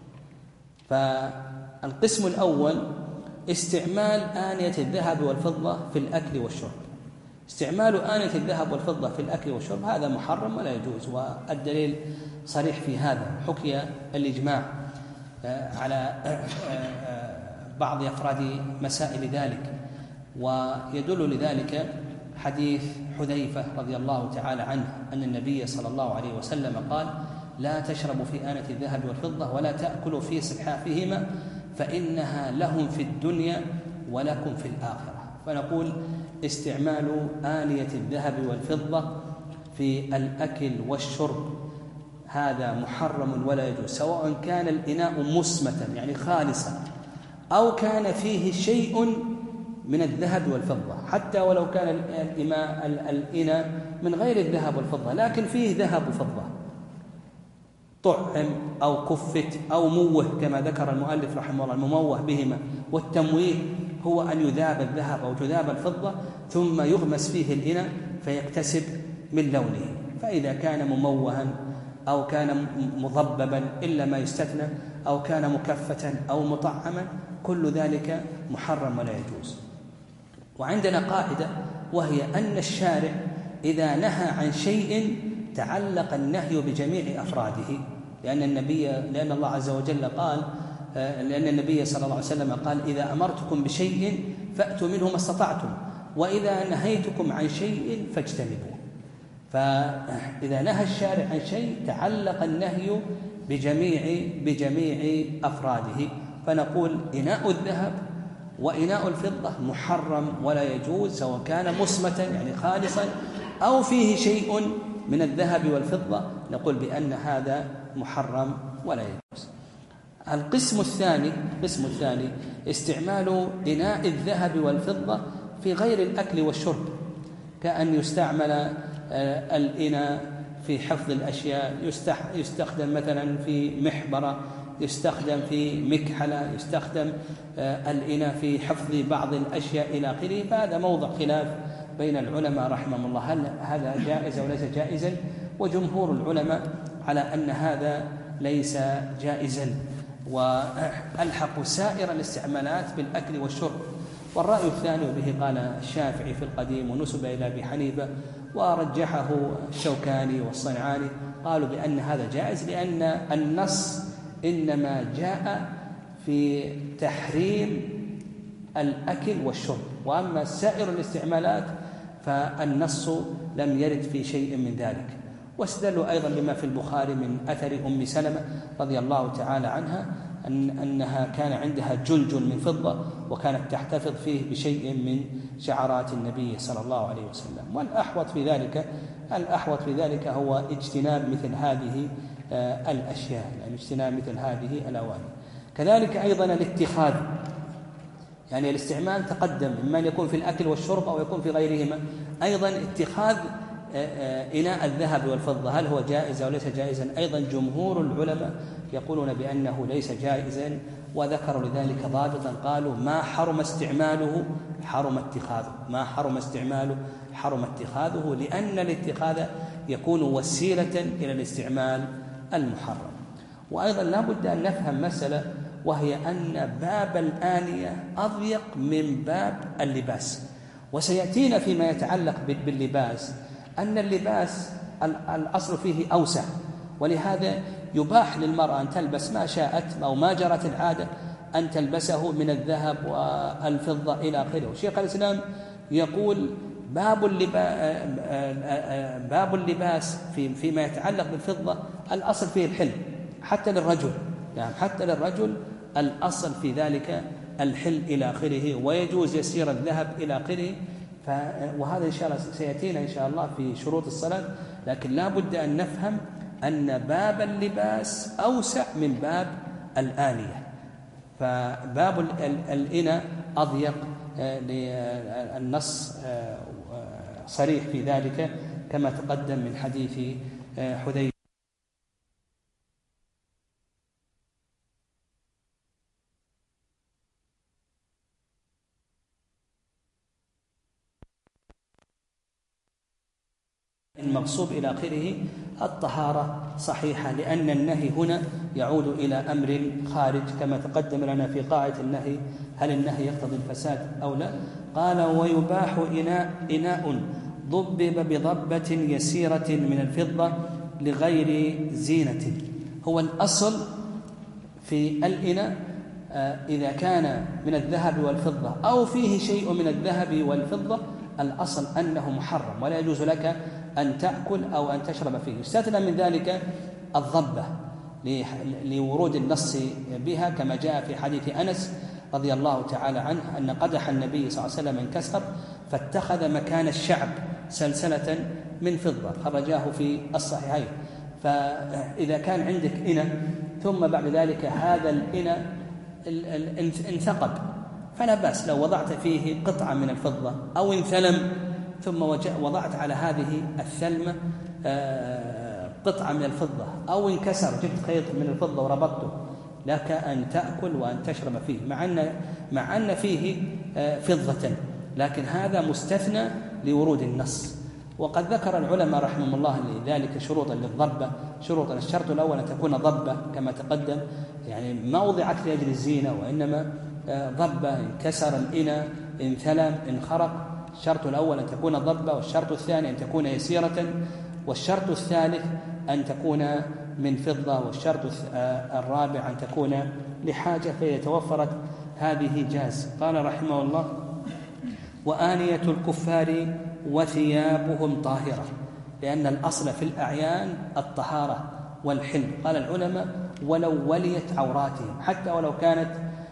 فالقسم الأول استعمال آنية الذهب والفضة في الأكل والشرب. استعمال آنية الذهب والفضة في الأكل والشرب هذا محرم ولا يجوز، والدليل صريح في هذا. حكي الإجماع على بعض أفراد مسائل ذلك، ويدل لذلك حديث حذيفة رضي الله تعالى عنه أن النبي صلى الله عليه وسلم قال: لا تشربوا في آنية الذهب والفضة ولا تأكلوا في صحافهما فإنها لهم في الدنيا ولكم في الآخرة. فنقول استعمال آنية الذهب والفضة في الأكل والشرب هذا محرم ولا يجوز، سواء كان الإناء مسمة يعني خالصا أو كان فيه شيء من الذهب والفضة، حتى ولو كان الإناء من غير الذهب والفضة لكن فيه ذهب وفضة، طعم أو كفت أو موه كما ذكر المؤلف رحمه الله، المموه بهما. والتمويه هو أن يذاب الذهب أو تذاب الفضة ثم يغمس فيه الإناء فيكتسب من لونه. فإذا كان مموها أو كان مضببا إلا ما يستثنى أو كان مكفتا أو مطعما كل ذلك محرم ولا يجوز. وعندنا قاعدة وهي أن الشارع إذا نهى عن شيء تعلق النهي بجميع أفراده، لأن النبي لأن الله عز وجل قال لأن النبي صلى الله عليه وسلم قال: إذا أمرتكم بشيء فأتوا منه ما استطعتم، وإذا نهيتكم عن شيء فاجتنبوه. فإذا نهى الشارع عن شيء تعلق النهي بجميع بجميع أفراده، فنقول إناء الذهب وإناء الفضة محرم ولا يجوز، سواء كان مصمتا يعني خالصا أو فيه شيء من الذهب والفضة، نقول بأن هذا محرم ولا يجوز. القسم الثاني القسم الثاني استعمال إناء الذهب والفضة في غير الأكل والشرب، كأن يستعمل الإناء في حفظ الأشياء، يستخدم مثلا في محبرة، يستخدم في مكحلة، يستخدم الإناء في حفظ بعض الأشياء إلى آخره. فهذا موضع خلاف بين العلماء رحمهم الله، هل هذا جائز أو ليس جائزا؟ وجمهور العلماء على أن هذا ليس جائزا، وألحق سائر الاستعمالات بالأكل والشرب. والرأي الثاني وبه قال الشافعي في القديم ونسب إلى أبي حنيفة ورجحه الشوكاني والصنعاني، قالوا بأن هذا جائز، لأن النص إنما جاء في تحريم الأكل والشرب، وأما سائر الاستعمالات فالنص لم يرد في شيء من ذلك. واستدلوا أيضا بما في البخاري من أثر أم سلمة رضي الله تعالى عنها أن أنها كان عندها جلجل من فضة وكانت تحتفظ فيه بشيء من شعرات النبي صلى الله عليه وسلم. والأحوط في ذلك الأحوط في ذلك هو اجتناب مثل هذه الأشياء، يعني اجتناب مثل هذه الأواني. كذلك أيضا الاتخاذ، يعني الاستعمال تقدم إما أن يكون في الأكل والشرب أو يكون في غيرهما. أيضا اتخاذ إناء الذهب والفضة هل هو جائز أو ليس جائزا؟ أيضا جمهور العلماء يقولون بأنه ليس جائزا، وذكروا لذلك ضابطا، قالوا: ما حرم استعماله حرم اتخاذه، ما حرم استعماله حرم اتخاذه، لأن الاتخاذ يكون وسيلة إلى الاستعمال المحرم. وأيضا لا بد أن نفهم مسألة، وهي أن باب الآنية أضيق من باب اللباس، وسيأتينا فيما يتعلق باللباس أن اللباس الأصل فيه أوسع، ولهذا يباح للمرأة أن تلبس ما شاءت أو ما جرت العادة أن تلبسه من الذهب والفضة إلى آخره. شيخ الإسلام يقول: باب اللباس, باب اللباس في فيما يتعلق بالفضة الأصل فيه الحل حتى للرجل، يعني حتى للرجل الأصل في ذلك الحل إلى آخره، ويجوز يسير الذهب إلى آخره. وهذا إن شاء الله سيأتينا إن شاء الله في شروط الصلاة، لكن لا بد أن نفهم أن باب اللباس أوسع من باب الآنية، فباب الإناء أضيق، للنص صريح في ذلك كما تقدم من حديث حذيفة. المغصوب إلى آخره الطهارة صحيحة، لأن النهي هنا يعود إلى أمر خارج، كما تقدم لنا في قاعدة النهي: هل النهي يقتضي الفساد أو لا؟ قال: ويباح إناء, إناء ضبب بضبة يسيرة من الفضة لغير زينة. هو الأصل في الإناء إذا كان من الذهب والفضة أو فيه شيء من الذهب والفضة الأصل أنه محرم ولا يجوز لك أن تأكل أو أن تشرب فيه. يستثنى من ذلك الضبة لورود النص بها، كما جاء في حديث أنس رضي الله تعالى عنه أن قدح النبي صلى الله عليه وسلم انكسر فاتخذ مكان الشعب سلسلة من فضة، خرجاه في الصحيحين. فإذا كان عندك إناء ثم بعد ذلك هذا الإناء انثقب فلا بأس لو وضعت فيه قطعة من الفضة أو انثلم ثم وضعت على هذه الثلمة قطعة من الفضة، أو انكسر جبت خيط من الفضة وربطته، لك أن تأكل وأن تشرب فيه مع أن, مع أن فيه فضة، لكن هذا مستثنى لورود النص. وقد ذكر العلماء رحمهم الله لذلك شروطا للضبة. شروطا: الشرط الأول أن تكون ضبة كما تقدم، يعني ما وضعت لأجل الزينة، وإنما ضبة انكسر الإناء إن ثلم إن خرق. الشرط الأول أن تكون ضبة، والشرط الثاني أن تكون يسيرة، والشرط الثالث أن تكون من فضة، والشرط الرابع أن تكون لحاجة، فإذا توفرت هذه جاز. قال رحمه الله: وآنية الكفار وثيابهم طاهرة، لأن الأصل في الأعيان الطهارة والحل. قال العلماء: ولو وليت عوراتهم، حتى ولو كانت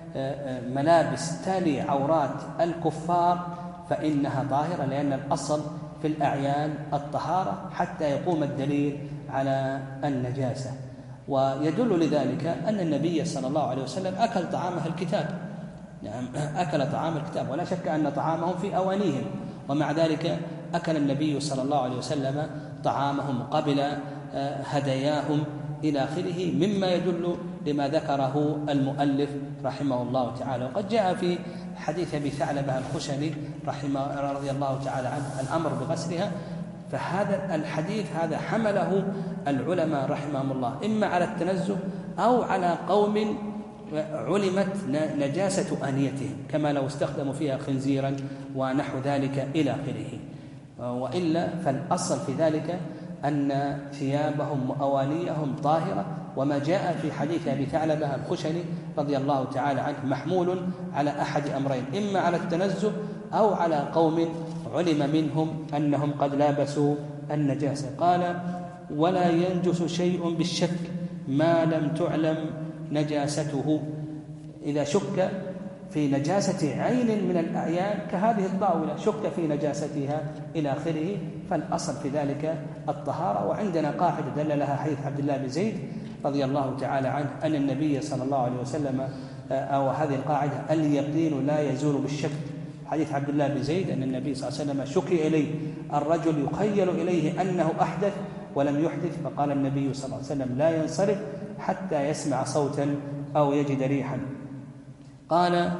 ملابس تالي عورات الكفار فإنها طاهرة، لأن الأصل في الأعيان الطهارة حتى يقوم الدليل على النجاسة. ويدل لذلك أن النبي صلى الله عليه وسلم أكل طعامه الكتاب، يعني أكل طعام الكتاب، ولا شك أن طعامهم في أوانيهم، ومع ذلك أكل النبي صلى الله عليه وسلم طعامهم قبل هداياهم إلى آخره، مما يدل لما ذكره المؤلف رحمه الله تعالى. وقد جاء في حديث أبي ثعلبة الخشني رحمه رضي الله تعالى عنه الأمر بغسلها، فهذا الحديث هذا حمله العلماء رحمهم الله إما على التنزه أو على قوم علمت نجاسة آنيتهم، كما لو استخدموا فيها خنزيرا ونحو ذلك إلى آخره. وإلا فالأصل في ذلك أن ثيابهم وأوانيهم طاهرة، وما جاء في حديث أبي ثعلبة الخشني رضي الله تعالى عنه محمول على أحد أمرين، إما على التنزه أو على قوم علم منهم أنهم قد لابسوا النجاسة. قال: ولا ينجس شيء بالشك ما لم تعلم نجاسته. إذا شك في نجاسة عين من الأعيان كهذه الطاولة، شك في نجاستها إلى آخره، فالأصل في ذلك الطهارة. وعندنا قاعدة دل لها حديث عبد الله بن زيد رضي الله تعالى عنه أن النبي صلى الله عليه وسلم، أو هذه القاعدة: اليقين لا يزول بالشك. حديث عبد الله بن زيد أن النبي صلى الله عليه وسلم شكي إليه الرجل يخيل إليه أنه أحدث ولم يحدث، فقال النبي صلى الله عليه وسلم: لا ينصرف حتى يسمع صوتا أو يجد ريحا. قال: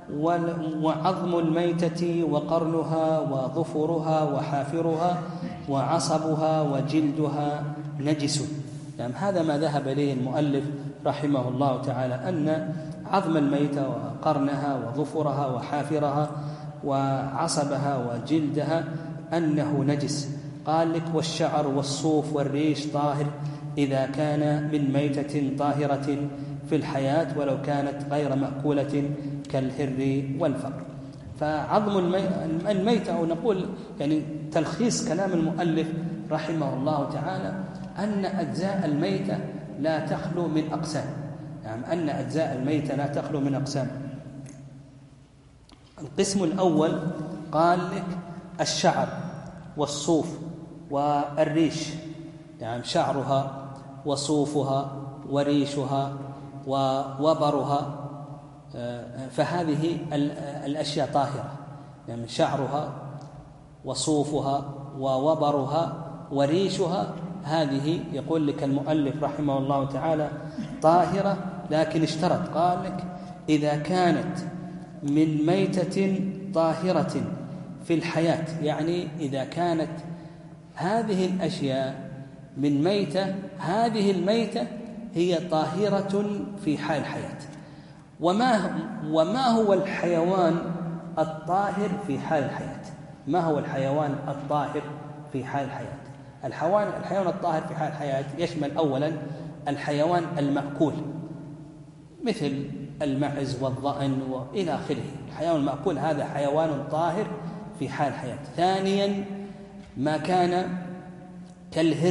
وعظم الميتة وقرنها وظفرها وحافرها وعصبها وجلدها نجس. يعني هذا ما ذهب إليه المؤلف رحمه الله تعالى، أن عظم الميتة وقرنها وظفرها وحافرها وعصبها وجلدها أنه نجس. قال لك: والشعر والصوف والريش طاهر إذا كان من ميتة طاهرة في الحياة ولو كانت غير مأكولة كالهر والفقر. فعظم الميتة، أو نقول يعني تلخيص كلام المؤلف رحمه الله تعالى، أن أجزاء الميتة لا تخلو من أقسام، يعني أن أجزاء الميتة لا تخلو من أقسام. القسم الأول قال لك: الشعر والصوف والريش، يعني شعرها وصوفها وريشها ووبرها، فهذه الأشياء طاهرة، يعني شعرها وصوفها ووبرها وريشها، هذه يقول لك المؤلف رحمه الله تعالى طاهرة، لكن اشترط، قال لك: إذا كانت من ميتة طاهرة في الحياة، يعني إذا كانت هذه الأشياء من ميتة، هذه الميتة هي طاهرة في حال الحياة. وما وما هو الحيوان الطاهر في حال الحياة؟ ما هو الحيوان الطاهر في حال الحياة؟ الحيوان الحيوان الطاهر في حال الحياة يشمل أولا الحيوان المأكول مثل المعز والضأن وإلى آخره. الحيوان المأكول هذا حيوان طاهر في حال الحياة. ثانيا ما كان كالهر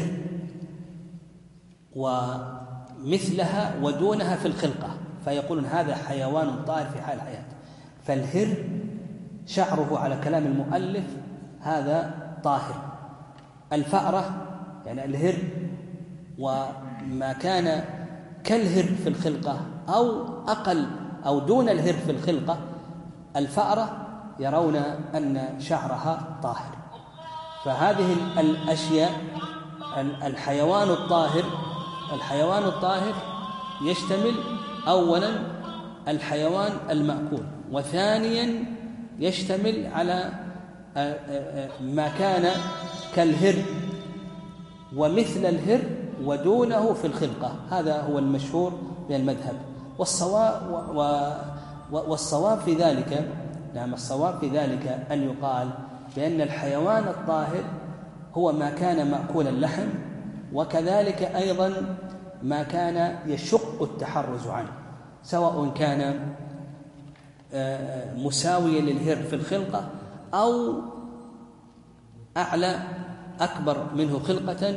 ومثلها ودونها في الخلقة، فيقولون هذا حيوان طاهر في حال الحياة. فالهر شعره على كلام المؤلف هذا طاهر. الفأرة يعني الهر وما كان كالهر في الخلقة أو أقل أو دون الهر في الخلقة، الفأرة يرون أن شعرها طاهر. فهذه الأشياء الحيوان الطاهر الحيوان الطاهر يشتمل أولا الحيوان المأكول، وثانيا يشتمل على ما كان كالهر ومثل الهر ودونه في الخلقة. هذا هو المشهور من المذهب. والصواب, والصواب في ذلك نعم الصواب في ذلك أن يقال بأن الحيوان الطاهر هو ما كان مأكول اللحم، وكذلك أيضا ما كان يشق التحرز عنه، سواء كان مساويا للهر في الخلقة أو أعلى أكبر منه خلقة،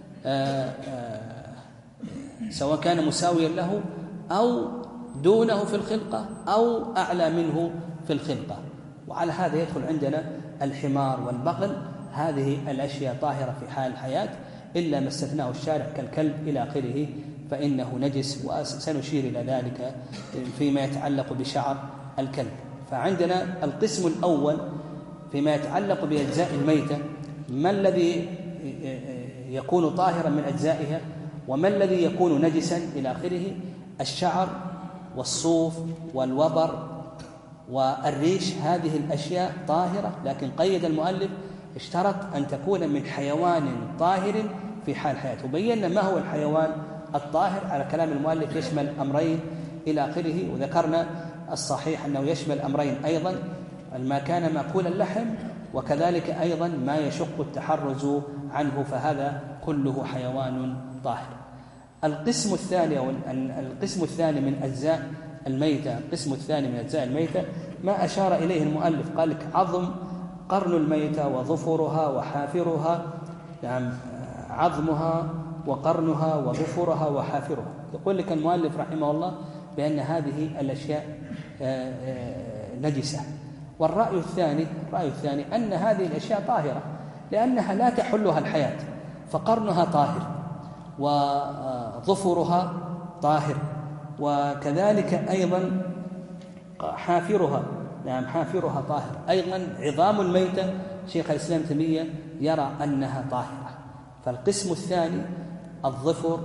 سواء كان مساويا له أو دونه في الخلقة أو أعلى منه في الخلقة. وعلى هذا يدخل عندنا الحمار والبغل، هذه الأشياء طاهرة في حال الحياة إلا ما استثناه الشارع كالكلب إلى آخره فإنه نجس، وسنشير إلى ذلك فيما يتعلق بشعر الكلب. فعندنا القسم الأول فيما يتعلق بأجزاء الميتة، ما الذي يكون طاهرا من أجزائها وما الذي يكون نجسا إلى آخره. الشعر والصوف والوبر والريش هذه الأشياء طاهرة، لكن قيد المؤلف اشترط أن تكون من حيوان طاهر في حال حياته. وبينا ما هو الحيوان الطاهر على كلام المؤلف، يشمل أمرين إلى آخره، وذكرنا الصحيح أنه يشمل أمرين أيضا، ما كان مأكول اللحم وكذلك أيضا ما يشق التحرز عنه، فهذا كله حيوان طاهر. القسم الثاني أو القسم الثاني من أجزاء الميتة، القسم الثاني من أجزاء الميتة ما أشار إليه المؤلف، قال لك عظم قرن الميتة وظفرها وحافرها، نعم عظمها وقرنها وظفرها وحافرها. يقول لك المؤلف رحمه الله بأن هذه الأشياء نجسة. والرأي الثاني الرأي الثاني أن هذه الأشياء طاهرة لأنها لا تحلها الحياة، فقرنها طاهر وظفرها طاهر، وكذلك أيضا حافرها، نعم حافرها طاهر. أيضا عظام الميتة شيخ الإسلام تيمية يرى أنها طاهرة. فالقسم الثاني الظفر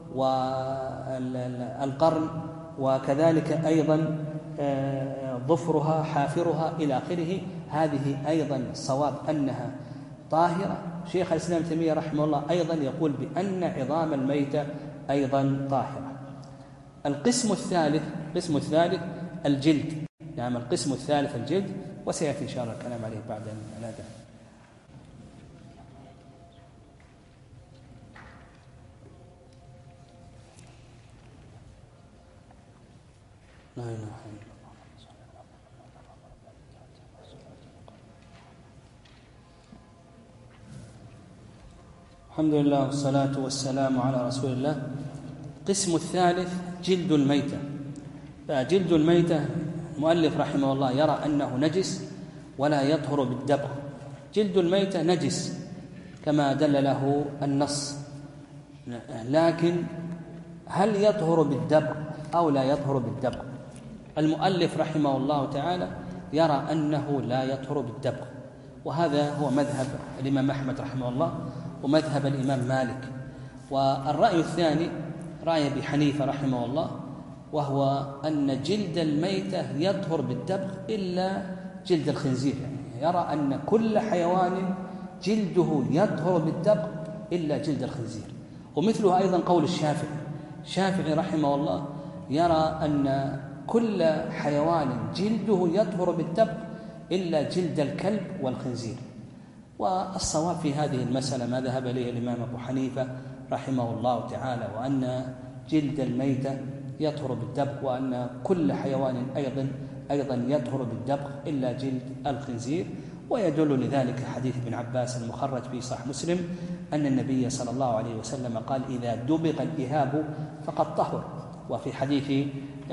والقرن وكذلك أيضا ظفرها حافرها إلى آخره، هذه أيضا الصواب أنها طاهرة. شيخ الإسلام تيمية رحمه الله أيضا يقول بأن عظام الميتة أيضا طاهرة. القسم الثالث القسم الثالث الجلد، نعم القسم الثالث الجلد، وسيأتي إن شاء الله الكلام عليه بعد الأذان. لا إله إلا الله. الحمد لله والصلاة والسلام على رسول الله. القسم الثالث جلد الميتة. فجلد الميتة المؤلف رحمه الله يرى أنه نجس ولا يطهر بالدبغ. جلد الميتة نجس كما دل له النص، لكن هل يطهر بالدبغ أو لا يطهر بالدبغ؟ المؤلف رحمه الله تعالى يرى أنه لا يطهر بالدبغ، وهذا هو مذهب الإمام أحمد رحمه الله ومذهب الإمام مالك. والرأي الثاني رأي أبي حنيفة رحمه الله، وهو أن جلد الميتة يطهر بالدبغ إلا جلد الخنزير، يعني يرى أن كل حيوان جلده يطهر بالدبغ إلا جلد الخنزير. ومثله أيضا قول الشافعي الشافعي رحمه الله يرى أن كل حيوان جلده يطهر بالدبغ إلا جلد الكلب والخنزير. والصواب في هذه المسألة ما ذهب إليه الإمام أبو حنيفة رحمه الله تعالى، وأن جلد الميتة يطهر بالدبغ، وأن كل حيوان أيضا أيضا يطهر بالدبغ إلا جلد الخنزير. ويدل لذلك حديث ابن عباس المخرج في صحيح مسلم أن النبي صلى الله عليه وسلم قال إذا دبغ الإهاب فقد طهر. وفي حديث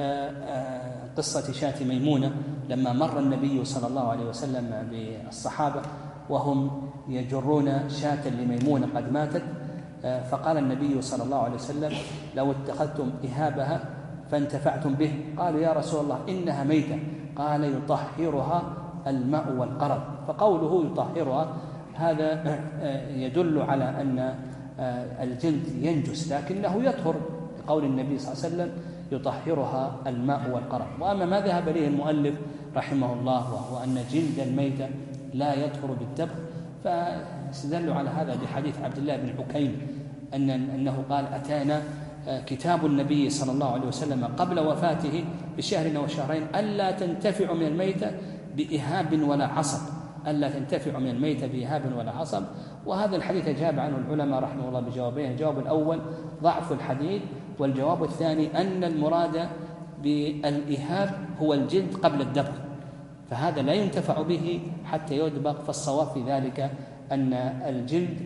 قصة شاة ميمونة لما مر النبي صلى الله عليه وسلم بالصحابة وهم يجرون شاة لميمونة قد ماتت، فقال النبي صلى الله عليه وسلم لو اتخذتم إهابها فانتفعتم به. قالوا يا رسول الله إنها ميتة، قال يطهرها الماء والقرض. فقوله يطهرها هذا يدل على أن الجلد ينجس لكنه يطهر، قول النبي صلى الله عليه وسلم يطهرها الماء والقرض. وأما ما ذهب إليه المؤلف رحمه الله وهو أن جلد الميتة لا يطهر بالدبغ، فاستدلوا على هذا بحديث عبد الله بن حكيم أن أنه قال أتانا كتاب النبي صلى الله عليه وسلم قبل وفاته بشهر وشهرين ألا تنتفع من الميتة بإهاب ولا عصب، ألا تنتفع من الميتة بإهاب ولا عصب. وهذا الحديث أجاب عنه العلماء رحمه الله بجوابين: الجواب الأول ضعف الحديث، والجواب الثاني أن المراد بالإهاب هو الجلد قبل الدبغ، فهذا لا ينتفع به حتى يدبغ. فالصواب في ذلك أن الجلد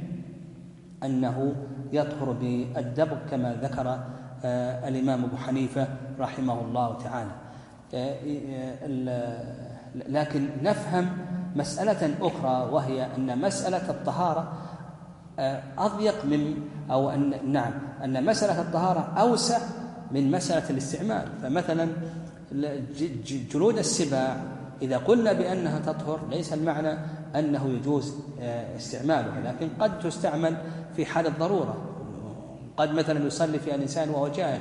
أنه يطهر بالدبغ كما ذكر آه الإمام أبو حنيفة رحمه الله تعالى. آه آه لكن نفهم مسألة أخرى، وهي أن مسألة الطهارة آه أضيق من أو أن نعم أن مسألة الطهارة أوسع من مسألة الاستعمال. فمثلا جلود السباع إذا قلنا بأنها تطهر ليس المعنى أنه يجوز استعمالها، لكن قد تستعمل في حال الضرورة. قد مثلا يصلي فيها الإنسان وهو جاهل،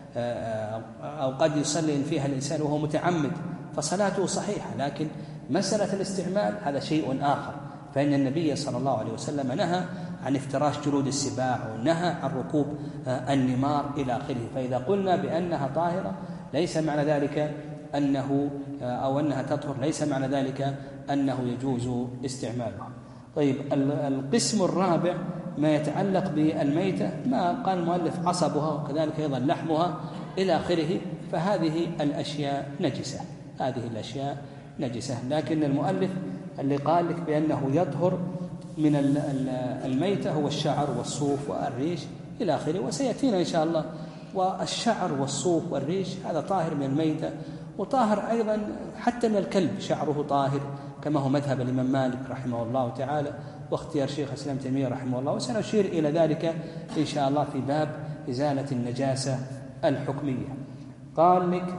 أو قد يصلي فيها الإنسان وهو متعمد فصلاته صحيحة. لكن مسألة الاستعمال هذا شيء آخر، فإن النبي صلى الله عليه وسلم نهى عن افتراش جلود السباع، ونهى عن ركوب النمار إلى آخره. فإذا قلنا بأنها طاهرة ليس معنى ذلك أنه أو أنها تطهر ليس معنى ذلك أنه يجوز استعمالها. طيب، القسم الرابع ما يتعلق بالميتة، ما قال المؤلف عصبها وكذلك أيضا لحمها إلى آخره، فهذه الأشياء نجسة، هذه الأشياء نجسة. لكن المؤلف اللي قال لك بأنه يطهر من الميتة هو الشعر والصوف والريش إلى آخره، وسيأتينا إن شاء الله. والشعر والصوف والريش هذا طاهر من الميتة، وطاهر أيضا حتى من الكلب، شعره طاهر كما هو مذهب الإمام مالك رحمه الله تعالى واختيار شيخ الإسلام تيمية رحمه الله، وسنشير إلى ذلك إن شاء الله في باب إزالة النجاسة الحكمية. قال لك: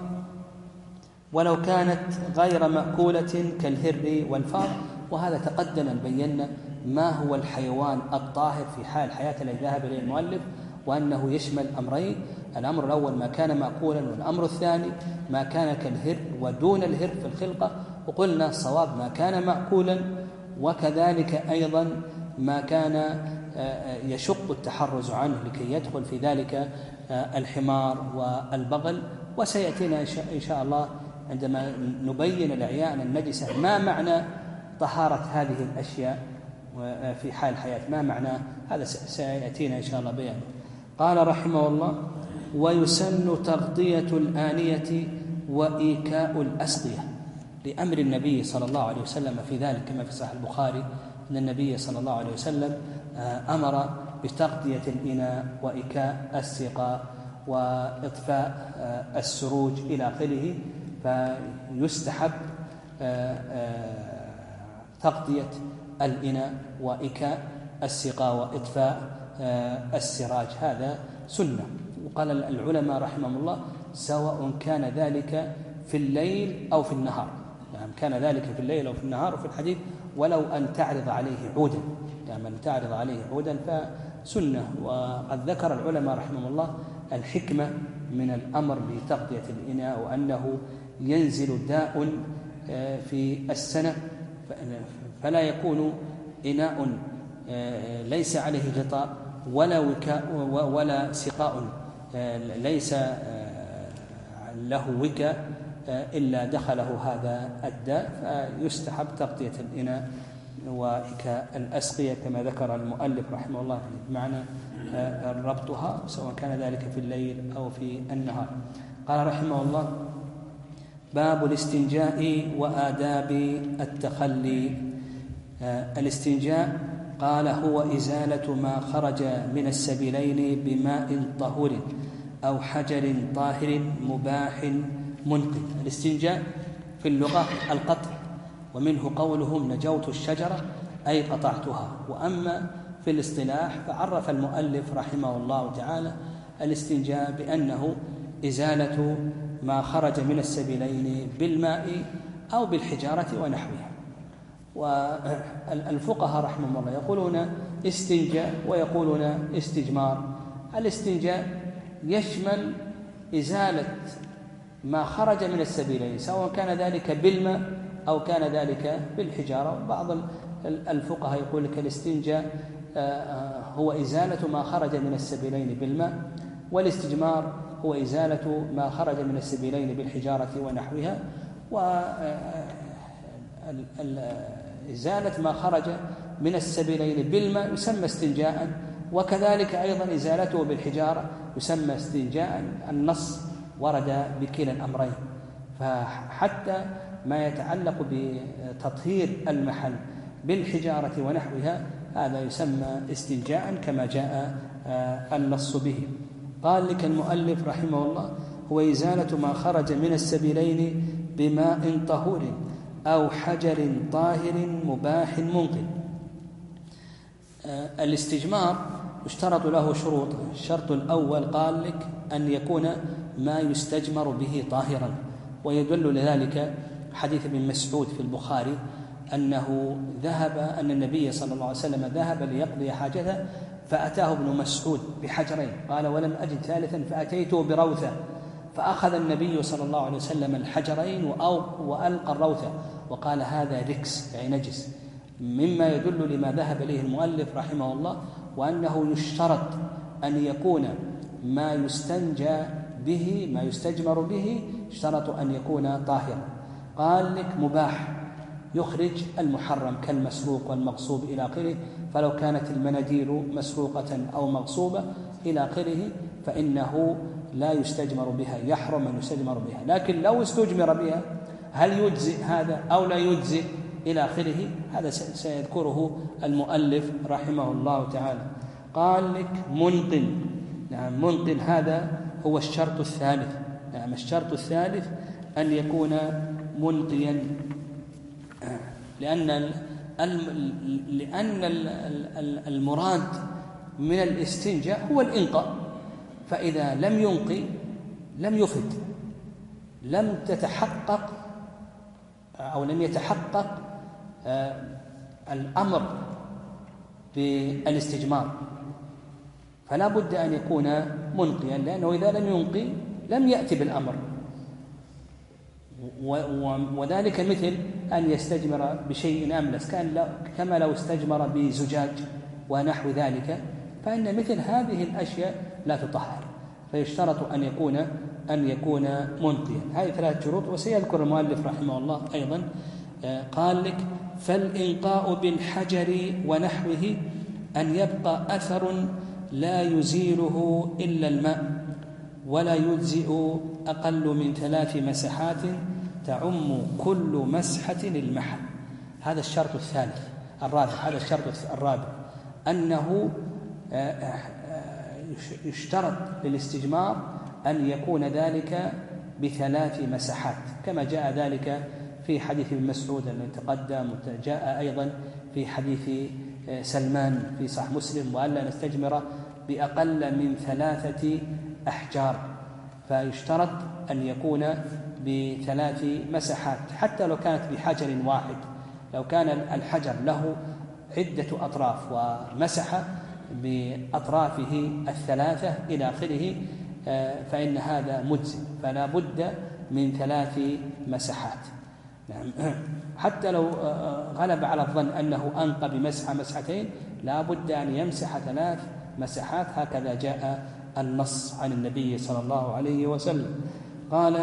ولو كانت غير مأكولة كالهر والفار. وهذا تقدم بينا ما هو الحيوان الطاهر في حال حياة الذي ذهب إليه المؤلف، وأنه يشمل أمرين: الأمر الأول ما كان مأكولا، والأمر الثاني ما كان كالهر ودون الهر في الخلقة. وقلنا الصواب ما كان مأكولا، وكذلك أيضا ما كان يشق التحرز عنه لكي يدخل في ذلك الحمار والبغل. وسيأتينا إن شاء الله عندما نبين الأعيان النجسة ما معنى طهارة هذه الأشياء في حال حياة، ما معنى هذا سيأتينا إن شاء الله بيانه. قال رحمه الله: ويسن تغطية الآنية وإيكاء الأسقية، لأمر النبي صلى الله عليه وسلم في ذلك، كما في صحيح البخاري أن النبي صلى الله عليه وسلم أمر بتغطية الإناء وإيكاء السقاء وإطفاء السروج إلى آخره. فيستحب تغطية الإناء وإيكاء السقاء وإطفاء السراج، هذا سنة. وقال العلماء رحمهم الله: سواء كان ذلك في الليل أو في النهار، يعني كان ذلك في الليل أو في النهار. وفي الحديث: ولو أن تعرض عليه عودا، يعني أن تعرض عليه عودا فسنة. وقد ذكر العلماء رحمهم الله الحكمة من الأمر بتغطية الإناء، وأنه ينزل داء في السنة فلا يكون إناء ليس عليه غطاء ولا وكاء ولا سقاء ليس له وكاء إلا دخله هذا الداء، فيستحب تغطية الإناء وإيكاء الأسقية كما ذكر المؤلف رحمه الله، بمعنى ربطها سواء كان ذلك في الليل أو في النهار. قال رحمه الله: باب الاستنجاء وآداب التخلي. الاستنجاء قال: هو إزالة ما خرج من السبيلين بماء طهور أو حجر طاهر مباح منقذ. الاستنجاء في اللغة القطع، ومنه قولهم نجوت الشجرة أي قطعتها. وأما في الاصطلاح فعرف المؤلف رحمه الله تعالى الاستنجاء بأنه إزالة ما خرج من السبيلين بالماء أو بالحجارة ونحوها. والفقهاء رحمهم الله يقولون استنجاء ويقولون استجمار. الاستنجاء يشمل إزالة ما خرج من السبيلين، سواء كان ذلك بالماء أو كان ذلك بالحجارة. بعض الفقهاء يقول لك الاستنجاء هو إزالة ما خرج من السبيلين بالماء، والاستجمار هو إزالة ما خرج من السبيلين بالحجارة ونحوها. إزالة ما خرج من السبيلين بالماء يسمى استنجاء، وكذلك أيضا إزالته بالحجارة يسمى استنجاء. النص ورد بكلا الأمرين، فحتى ما يتعلق بتطهير المحل بالحجارة ونحوها هذا يسمى استنجاء كما جاء النص به. قال لك المؤلف رحمه الله: هو إزالة ما خرج من السبيلين بماء طهور أو حجر طاهر مباح منقل. الاستجمار يشترط له شروط. الشرط الأول قال لك أن يكون ما يستجمر به طاهرا، ويدل لذلك حديث ابن مسعود في البخاري أنه ذهب أن النبي صلى الله عليه وسلم ذهب ليقضي حاجته فأتاه ابن مسعود بحجرين، قال: ولم أجد ثالثا فأتيته بروثة، فأخذ النبي صلى الله عليه وسلم الحجرين وألقى الروثة وقال: هذا ركس أي نجس، مما يدل لما ذهب إليه المؤلف رحمه الله، وأنه يشترط أن يكون ما يستنجى به ما يستجمر به اشترط أن يكون طاهرا. قال لك مباح يخرج المحرم كالمسروق والمغصوب إلى آخره، فلو كانت المناديل مسروقة أو مغصوبة إلى آخره فإنه لا يستجمر بها، يحرم أن يستجمر بها. لكن لو استجمر بها هل يجزئ هذا أو لا يجزئ إلى آخره، هذا سيذكره المؤلف رحمه الله تعالى. قال لك منقل. نعم، منقل هذا هو الشرط الثالث. نعم، الشرط الثالث أن يكون منقيا، لأن لأن المراد من الاستنجاء هو الإنقاء، فإذا لم ينقي لم يفد، لم تتحقق أو لم يتحقق الأمر بالاستجمار، فلا بد أن يكون منقيا، لأنه إذا لم ينقي لم يأتي بالأمر. وذلك مثل أن يستجمر بشيء أملس، كان كما لو استجمر بزجاج ونحو ذلك، فإن مثل هذه الأشياء لا تطهر، فيشترط أن يكون أن يكون منقيا. هذه ثلاث شروط، وسيذكر المؤلف رحمه الله أيضا. قال لك: فالإنقاء بالحجر ونحوه أن يبقى أثر لا يزيله إلا الماء، ولا يجزئ أقل من ثلاث مسحات تعم كل مسحة المحل. هذا الشرط الثالث الرابع. هذا الشرط الرابع أنه يشترط للاستجمار أن يكون ذلك بثلاث مسحات، كما جاء ذلك في حديث ابن مسعود الذي تقدم، وجاء أيضا في حديث سلمان في صحيح مسلم: وألا نستجمر بأقل من ثلاثة أحجار. فيشترط أن يكون بثلاث مسحات، حتى لو كانت بحجر واحد. لو كان الحجر له عدة أطراف ومسح بأطرافه الثلاثة إلى آخره فإن هذا مجزئ، فلا بد من ثلاث مسحات. حتى لو غلب على الظن أنه أنقى بمسحة مسحتين لا بد أن يمسح ثلاث مسحات، هكذا جاء النص عن النبي صلى الله عليه وسلم. قال: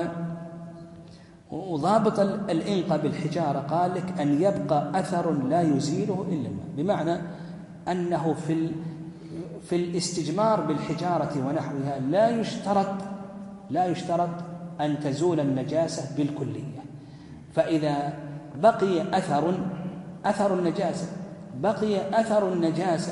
وضابط الإنقاء بالحجارة قال لك أن يبقى أثر لا يزيله إلا الماء، بمعنى أنه في في الاستجمار بالحجارة ونحوها لا يشترط لا يشترط أن تزول النجاسة بالكلية، فإذا بقي أثر أثر النجاسة بقي أثر النجاسة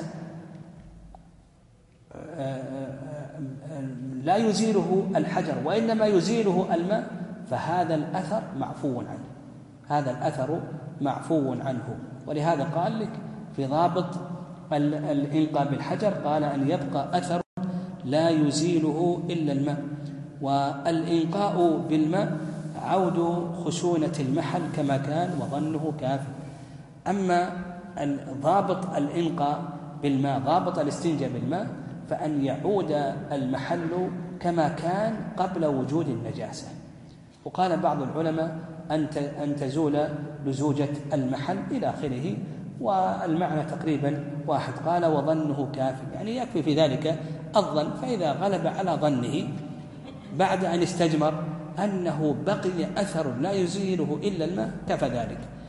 لا يزيله الحجر وإنما يزيله الماء، فهذا الأثر معفو عنه هذا الأثر معفو عنه. ولهذا قال لك في ضابط الإنقاء بالحجر قال أن يبقى أثر لا يزيله إلا الماء. والإنقاء بالماء عود خشونة المحل كما كان وظنه كافٍ. أما ضابط الإنقاء بالماء ضابط الاستنجاء بالماء فأن يعود المحل كما كان قبل وجود النجاسة. وقال بعض العلماء أن تزول لزوجة المحل إلى آخره، والمعنى تقريبا واحد. قال وظنه كاف، يعني يكفي في ذلك الظن، فإذا غلب على ظنه بعد أن استجمر أنه بقي أثر لا يزيله إلا الماء كفى ذلك.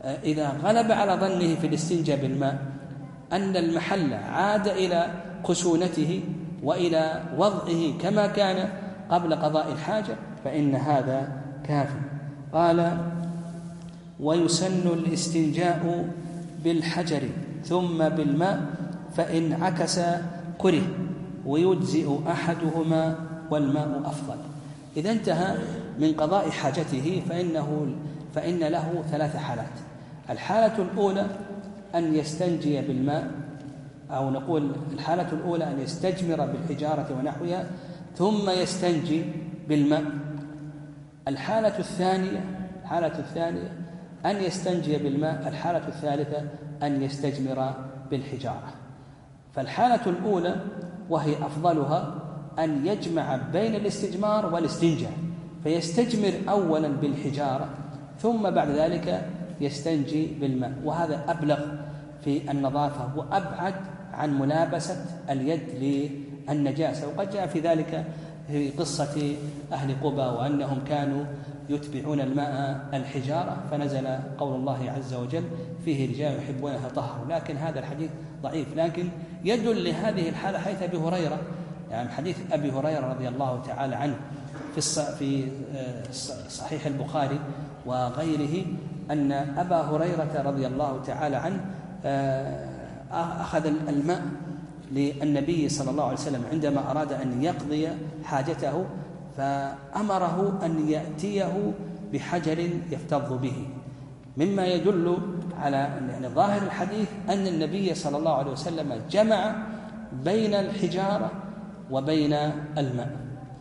إذا غلب على ظنه في الاستنجاء بالماء أن المحل عاد إلى خشونته وإلى وضعه كما كان قبل قضاء الحاجة فإن هذا كافٍ. قال: ويسن الاستنجاء بالحجر ثم بالماء فإن عكس كره ويجزئ أحدهما والماء أفضل. إذا انتهى من قضاء حاجته فإنه فإن له ثلاث حالات. الحالة الأولى أن يستنجي بالماء، أو نقول الحالة الأولى أن يستجمر بالحجارة ونحوها ثم يستنجي بالماء. الحالة الثانية الحالة الثانية أن يستنجي بالماء. الحالة الثالثة أن يستجمر بالحجارة. فالحالة الأولى وهي أفضلها أن يجمع بين الاستجمار والاستنجاء، فيستجمر أولا بالحجارة ثم بعد ذلك يستنجي بالماء، وهذا أبلغ في النظافة وأبعد عن ملابسة اليد للنجاسة. وقد جاء في ذلك في قصة أهل قبى وأنهم كانوا يتبعون الماء الحجارة فنزل قول الله عز وجل: فيه رجال يحبون أن يتطهروا. لكن هذا الحديث ضعيف، لكن يدل لهذه الحالة حديث أبي هريرة، يعني حديث أبي هريرة رضي الله تعالى عنه في في صحيح البخاري وغيره أن أبا هريرة رضي الله تعالى عنه أخذ الماء للنبي صلى الله عليه وسلم عندما أراد أن يقضي حاجته، فأمره أن يأتيه بحجر يفتض به، مما يدل على يعني ظاهر الحديث أن النبي صلى الله عليه وسلم جمع بين الحجارة وبين الماء.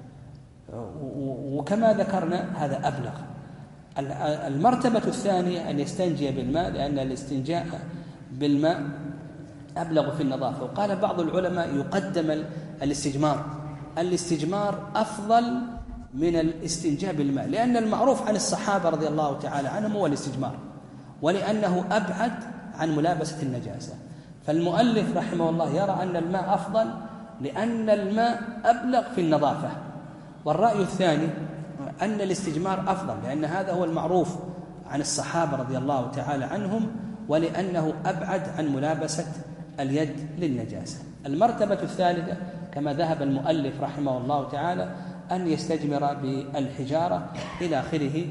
وكما ذكرنا هذا أبلغ. المرتبة الثانية أن يستنجي بالماء، لأن الاستنجاء بالماء أبلغ في النظافة. وقال بعض العلماء يقدم الاستجمار الاستجمار أفضل من الاستنجاء بالماء، لأن المعروف عن الصحابة رضي الله تعالى عنهم هو الاستجمار، ولأنه أبعد عن ملابسة النجاسة. فالمؤلف رحمه الله يرى أن الماء أفضل لأن الماء أبلغ في النظافة. والرأي الثاني أن الاستجمار أفضل لأن هذا هو المعروف عن الصحابة رضي الله تعالى عنهم، ولأنه أبعد عن ملابسة اليد للنجاسة. المرتبة الثالثة كما ذهب المؤلف رحمه الله تعالى أن يستجمر بالحجارة إلى آخره،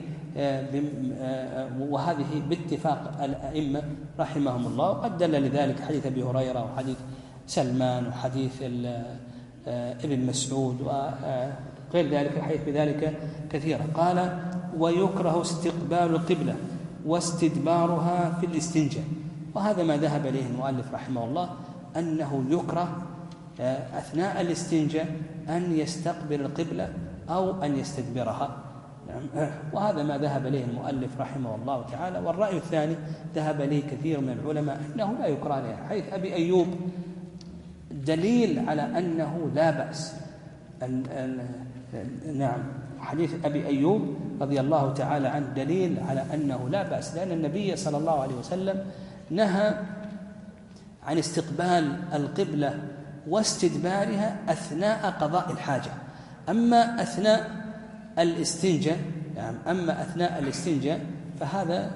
وهذه باتفاق الأئمة رحمهم الله. وقد دل لذلك حديث أبي هريرة وحديث سلمان وحديث ابن مسعود وغير ذلك الحديث بذلك كثيرا. قال: ويكره استقبال القبلة واستدبارها في الاستنجاء. وهذا ما ذهب إليه المؤلف رحمه الله، أنه يكره أثناء الاستنجاء أن يستقبل القبلة أو أن يستدبرها، وهذا ما ذهب إليه المؤلف رحمه الله تعالى. والرأي الثاني ذهب إليه كثير من العلماء أنه لا يكره لها. حيث أبي أيوب دليل على أنه لا بأس. نعم، حديث أبي أيوب رضي الله تعالى عنه دليل على أنه لا بأس، لأن النبي صلى الله عليه وسلم نهى عن استقبال القبلة واستدبارها أثناء قضاء الحاجة. أما أثناء الاستنجاء يعني أما أثناء الاستنجاء فهذا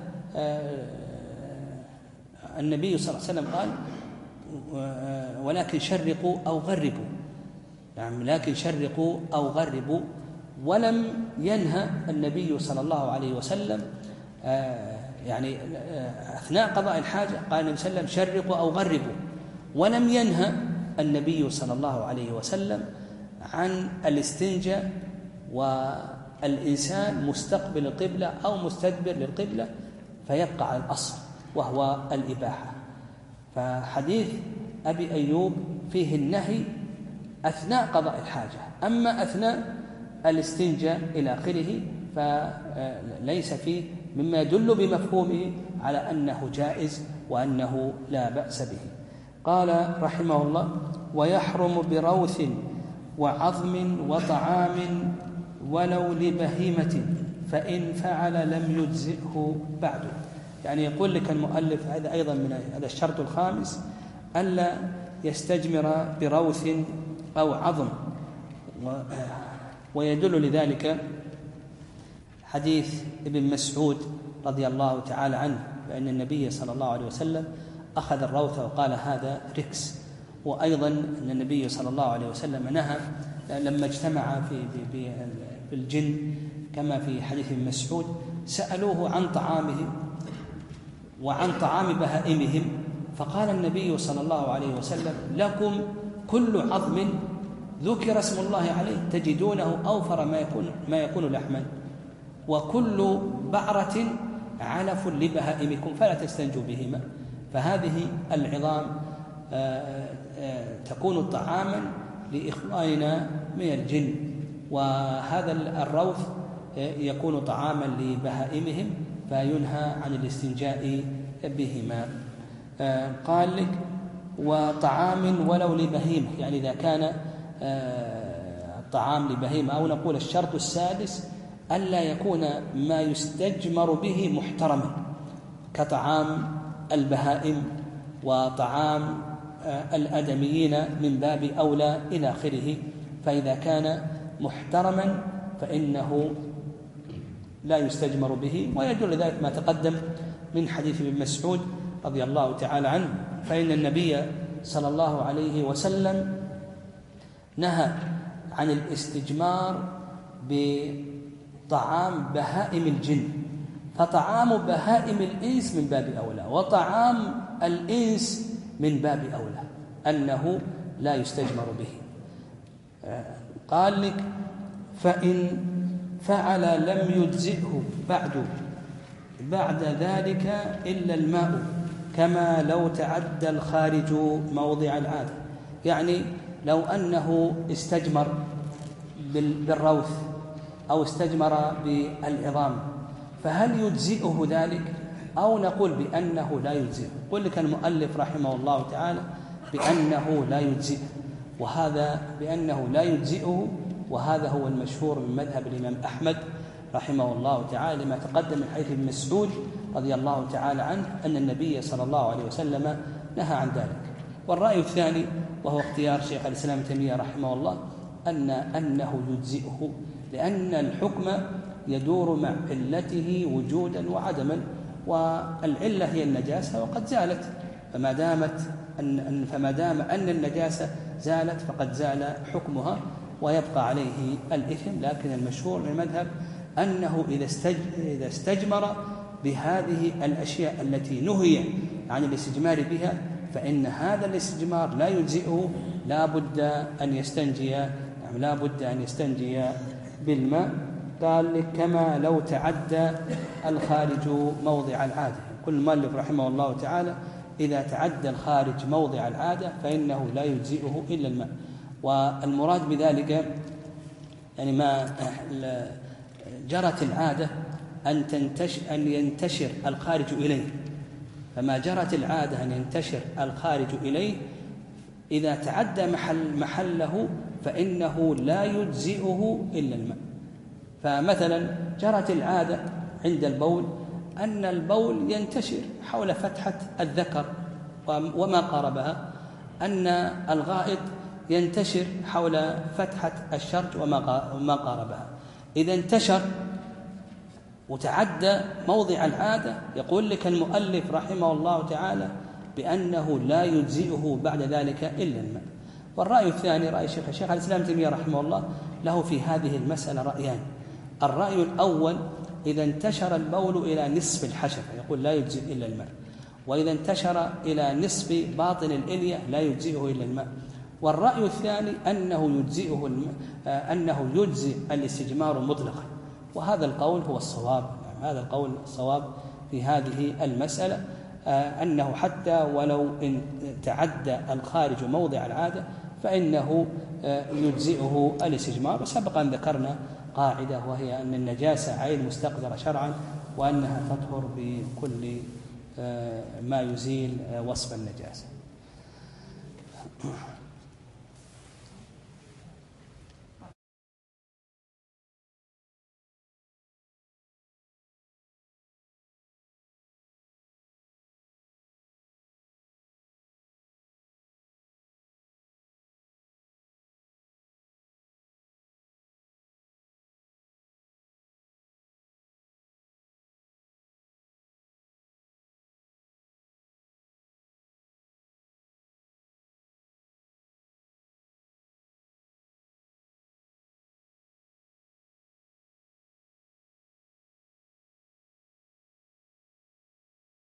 النبي صلى الله عليه وسلم قال: ولكن شرقوا أو غربوا، يعني لكن شرقوا أو غربوا. ولم ينهى النبي صلى الله عليه وسلم يعني أثناء قضاء الحاجة قال النبي صلى الله عليه وسلم: شرقوا أو غربوا. ولم ينهى النبي صلى الله عليه وسلم عن الاستنجاء والإنسان مستقبل القبلة أو مستدبر للقبلة، فيبقى على الأصل وهو الإباحة. فحديث أبي أيوب فيه النهي أثناء قضاء الحاجة، أما أثناء الاستنجاء إلى آخره فليس فيه مما يدل بمفهومه على أنه جائز وأنه لا بأس به. قال رحمه الله: ويحرم بروث وعظم وطعام ولو لبهيمة فإن فعل لم يجزئه بعد. يعني يقول لك المؤلف هذا أيضا من هذا الشرط الخامس، ألا يستجمر بروث أو عظم. ويدل لذلك حديث ابن مسعود رضي الله تعالى عنه فإن النبي صلى الله عليه وسلم أخذ الروث وقال هذا ركس. وأيضا أن النبي صلى الله عليه وسلم نهى لما اجتمع في في الجن كما في حديث ابن مسعود سألوه عن طعامهم وعن طعام بهائمهم، فقال النبي صلى الله عليه وسلم لكم كل عظم ذكر اسم الله عليه تجدونه أوفر ما يكون, ما يكون لحما، وكل بعرة علف لبهائمكم فلا تستنجوا بهما. فهذه العظام تكون طعاما لإخواننا من الجن، وهذا الروث يكون طعاما لبهائمهم فينهى عن الاستنجاء بهما. قال لك وطعام ولو لبهيمة، يعني إذا كان الطعام لبهيمة، أو نقول الشرط السادس ألا يكون ما يستجمر به محترما كطعام البهائم وطعام الآدميين من باب أولى إلى آخره. فإذا كان محترما فإنه لا يستجمر به، ويدل ذلك ما تقدم من حديث ابن مسعود رضي الله تعالى عنه، فإن النبي صلى الله عليه وسلم نهى عن الاستجمار بطعام بهائم الجن، فطعام بهائم الإنس من باب أولى، وطعام الإنس من باب أولى أنه لا يستجمر به. قال لك فإن فعل لم يجزئه بعد بعد ذلك إلا الماء كما لو تعدى الخارج موضع العادة، يعني لو أنه استجمر بالروث أو استجمر بالعظام فهل يجزئه ذلك أو نقول بأنه لا يجزئه؟ قل لك المؤلف رحمه الله تعالى بأنه لا يجزئه، وهذا بأنه لا يجزئه، وهذا هو المشهور من مذهب الإمام أحمد رحمه الله تعالى لما تقدم من حديث ابن مسعود رضي الله تعالى عنه أن النبي صلى الله عليه وسلم نهى عن ذلك. والرأي الثاني وهو اختيار شيخ الإسلام ابن تيمية رحمه الله أن أنه يجزئه، لأن الحكم يدور مع علته وجودا وعدما، والعلة هي النجاسة وقد زالت، فما دامت أن فما دام أن النجاسة زالت فقد زال حكمها ويبقى عليه الإثم. لكن المشهور من المذهب أنه إذا استجمر بهذه الأشياء التي نهي عن الاستجمار بها فإن هذا الاستجمار لا يجزئه، لا بد أن يستنجي يعني لا بد أن يستنجي بالماء. قال لك كما لو تعدى الخارج موضع العادة، كل مؤلف رحمه الله تعالى إذا تعدى الخارج موضع العادة فإنه لا يجزئه إلا الماء. والمراد بذلك يعني ما جرت العادة أن تنتشر أن ينتشر الخارج إليه، فما جرت العادة أن ينتشر الخارج إليه إذا تعدى محل محله فإنه لا يجزئه إلا الماء. فمثلا جرت العادة عند البول أن البول ينتشر حول فتحة الذكر وما قاربها، أن الغائط ينتشر حول فتحة الشرج وما قاربها. إذا انتشر وتعدى موضع العادة يقول لك المؤلف رحمه الله تعالى بأنه لا يجزئه بعد ذلك إلا الماء. والرأي الثاني رأي شيخ الشيخ الإسلام ابن تيمية رحمه الله له في هذه المسألة رأيان. الرأي الأول إذا انتشر البول إلى نصف الحشفة يقول لا يجزئ إلا الماء، وإذا انتشر إلى نصف باطن الإلية لا يجزئه إلا الماء. والرأي الثاني أنه يجزئه الماء، أنه يجزئ الاستجمار مطلقا، وهذا القول هو الصواب. هذا القول الصواب في هذه المسألة أنه حتى ولو إن تعدى الخارج موضع العادة فإنه يجزئه الاستجمار. وسبق أن ذكرنا قاعدة وهي أن النجاسة عين مستقذرة شرعا، وأنها تطهر بكل ما يزيل وصف النجاسة.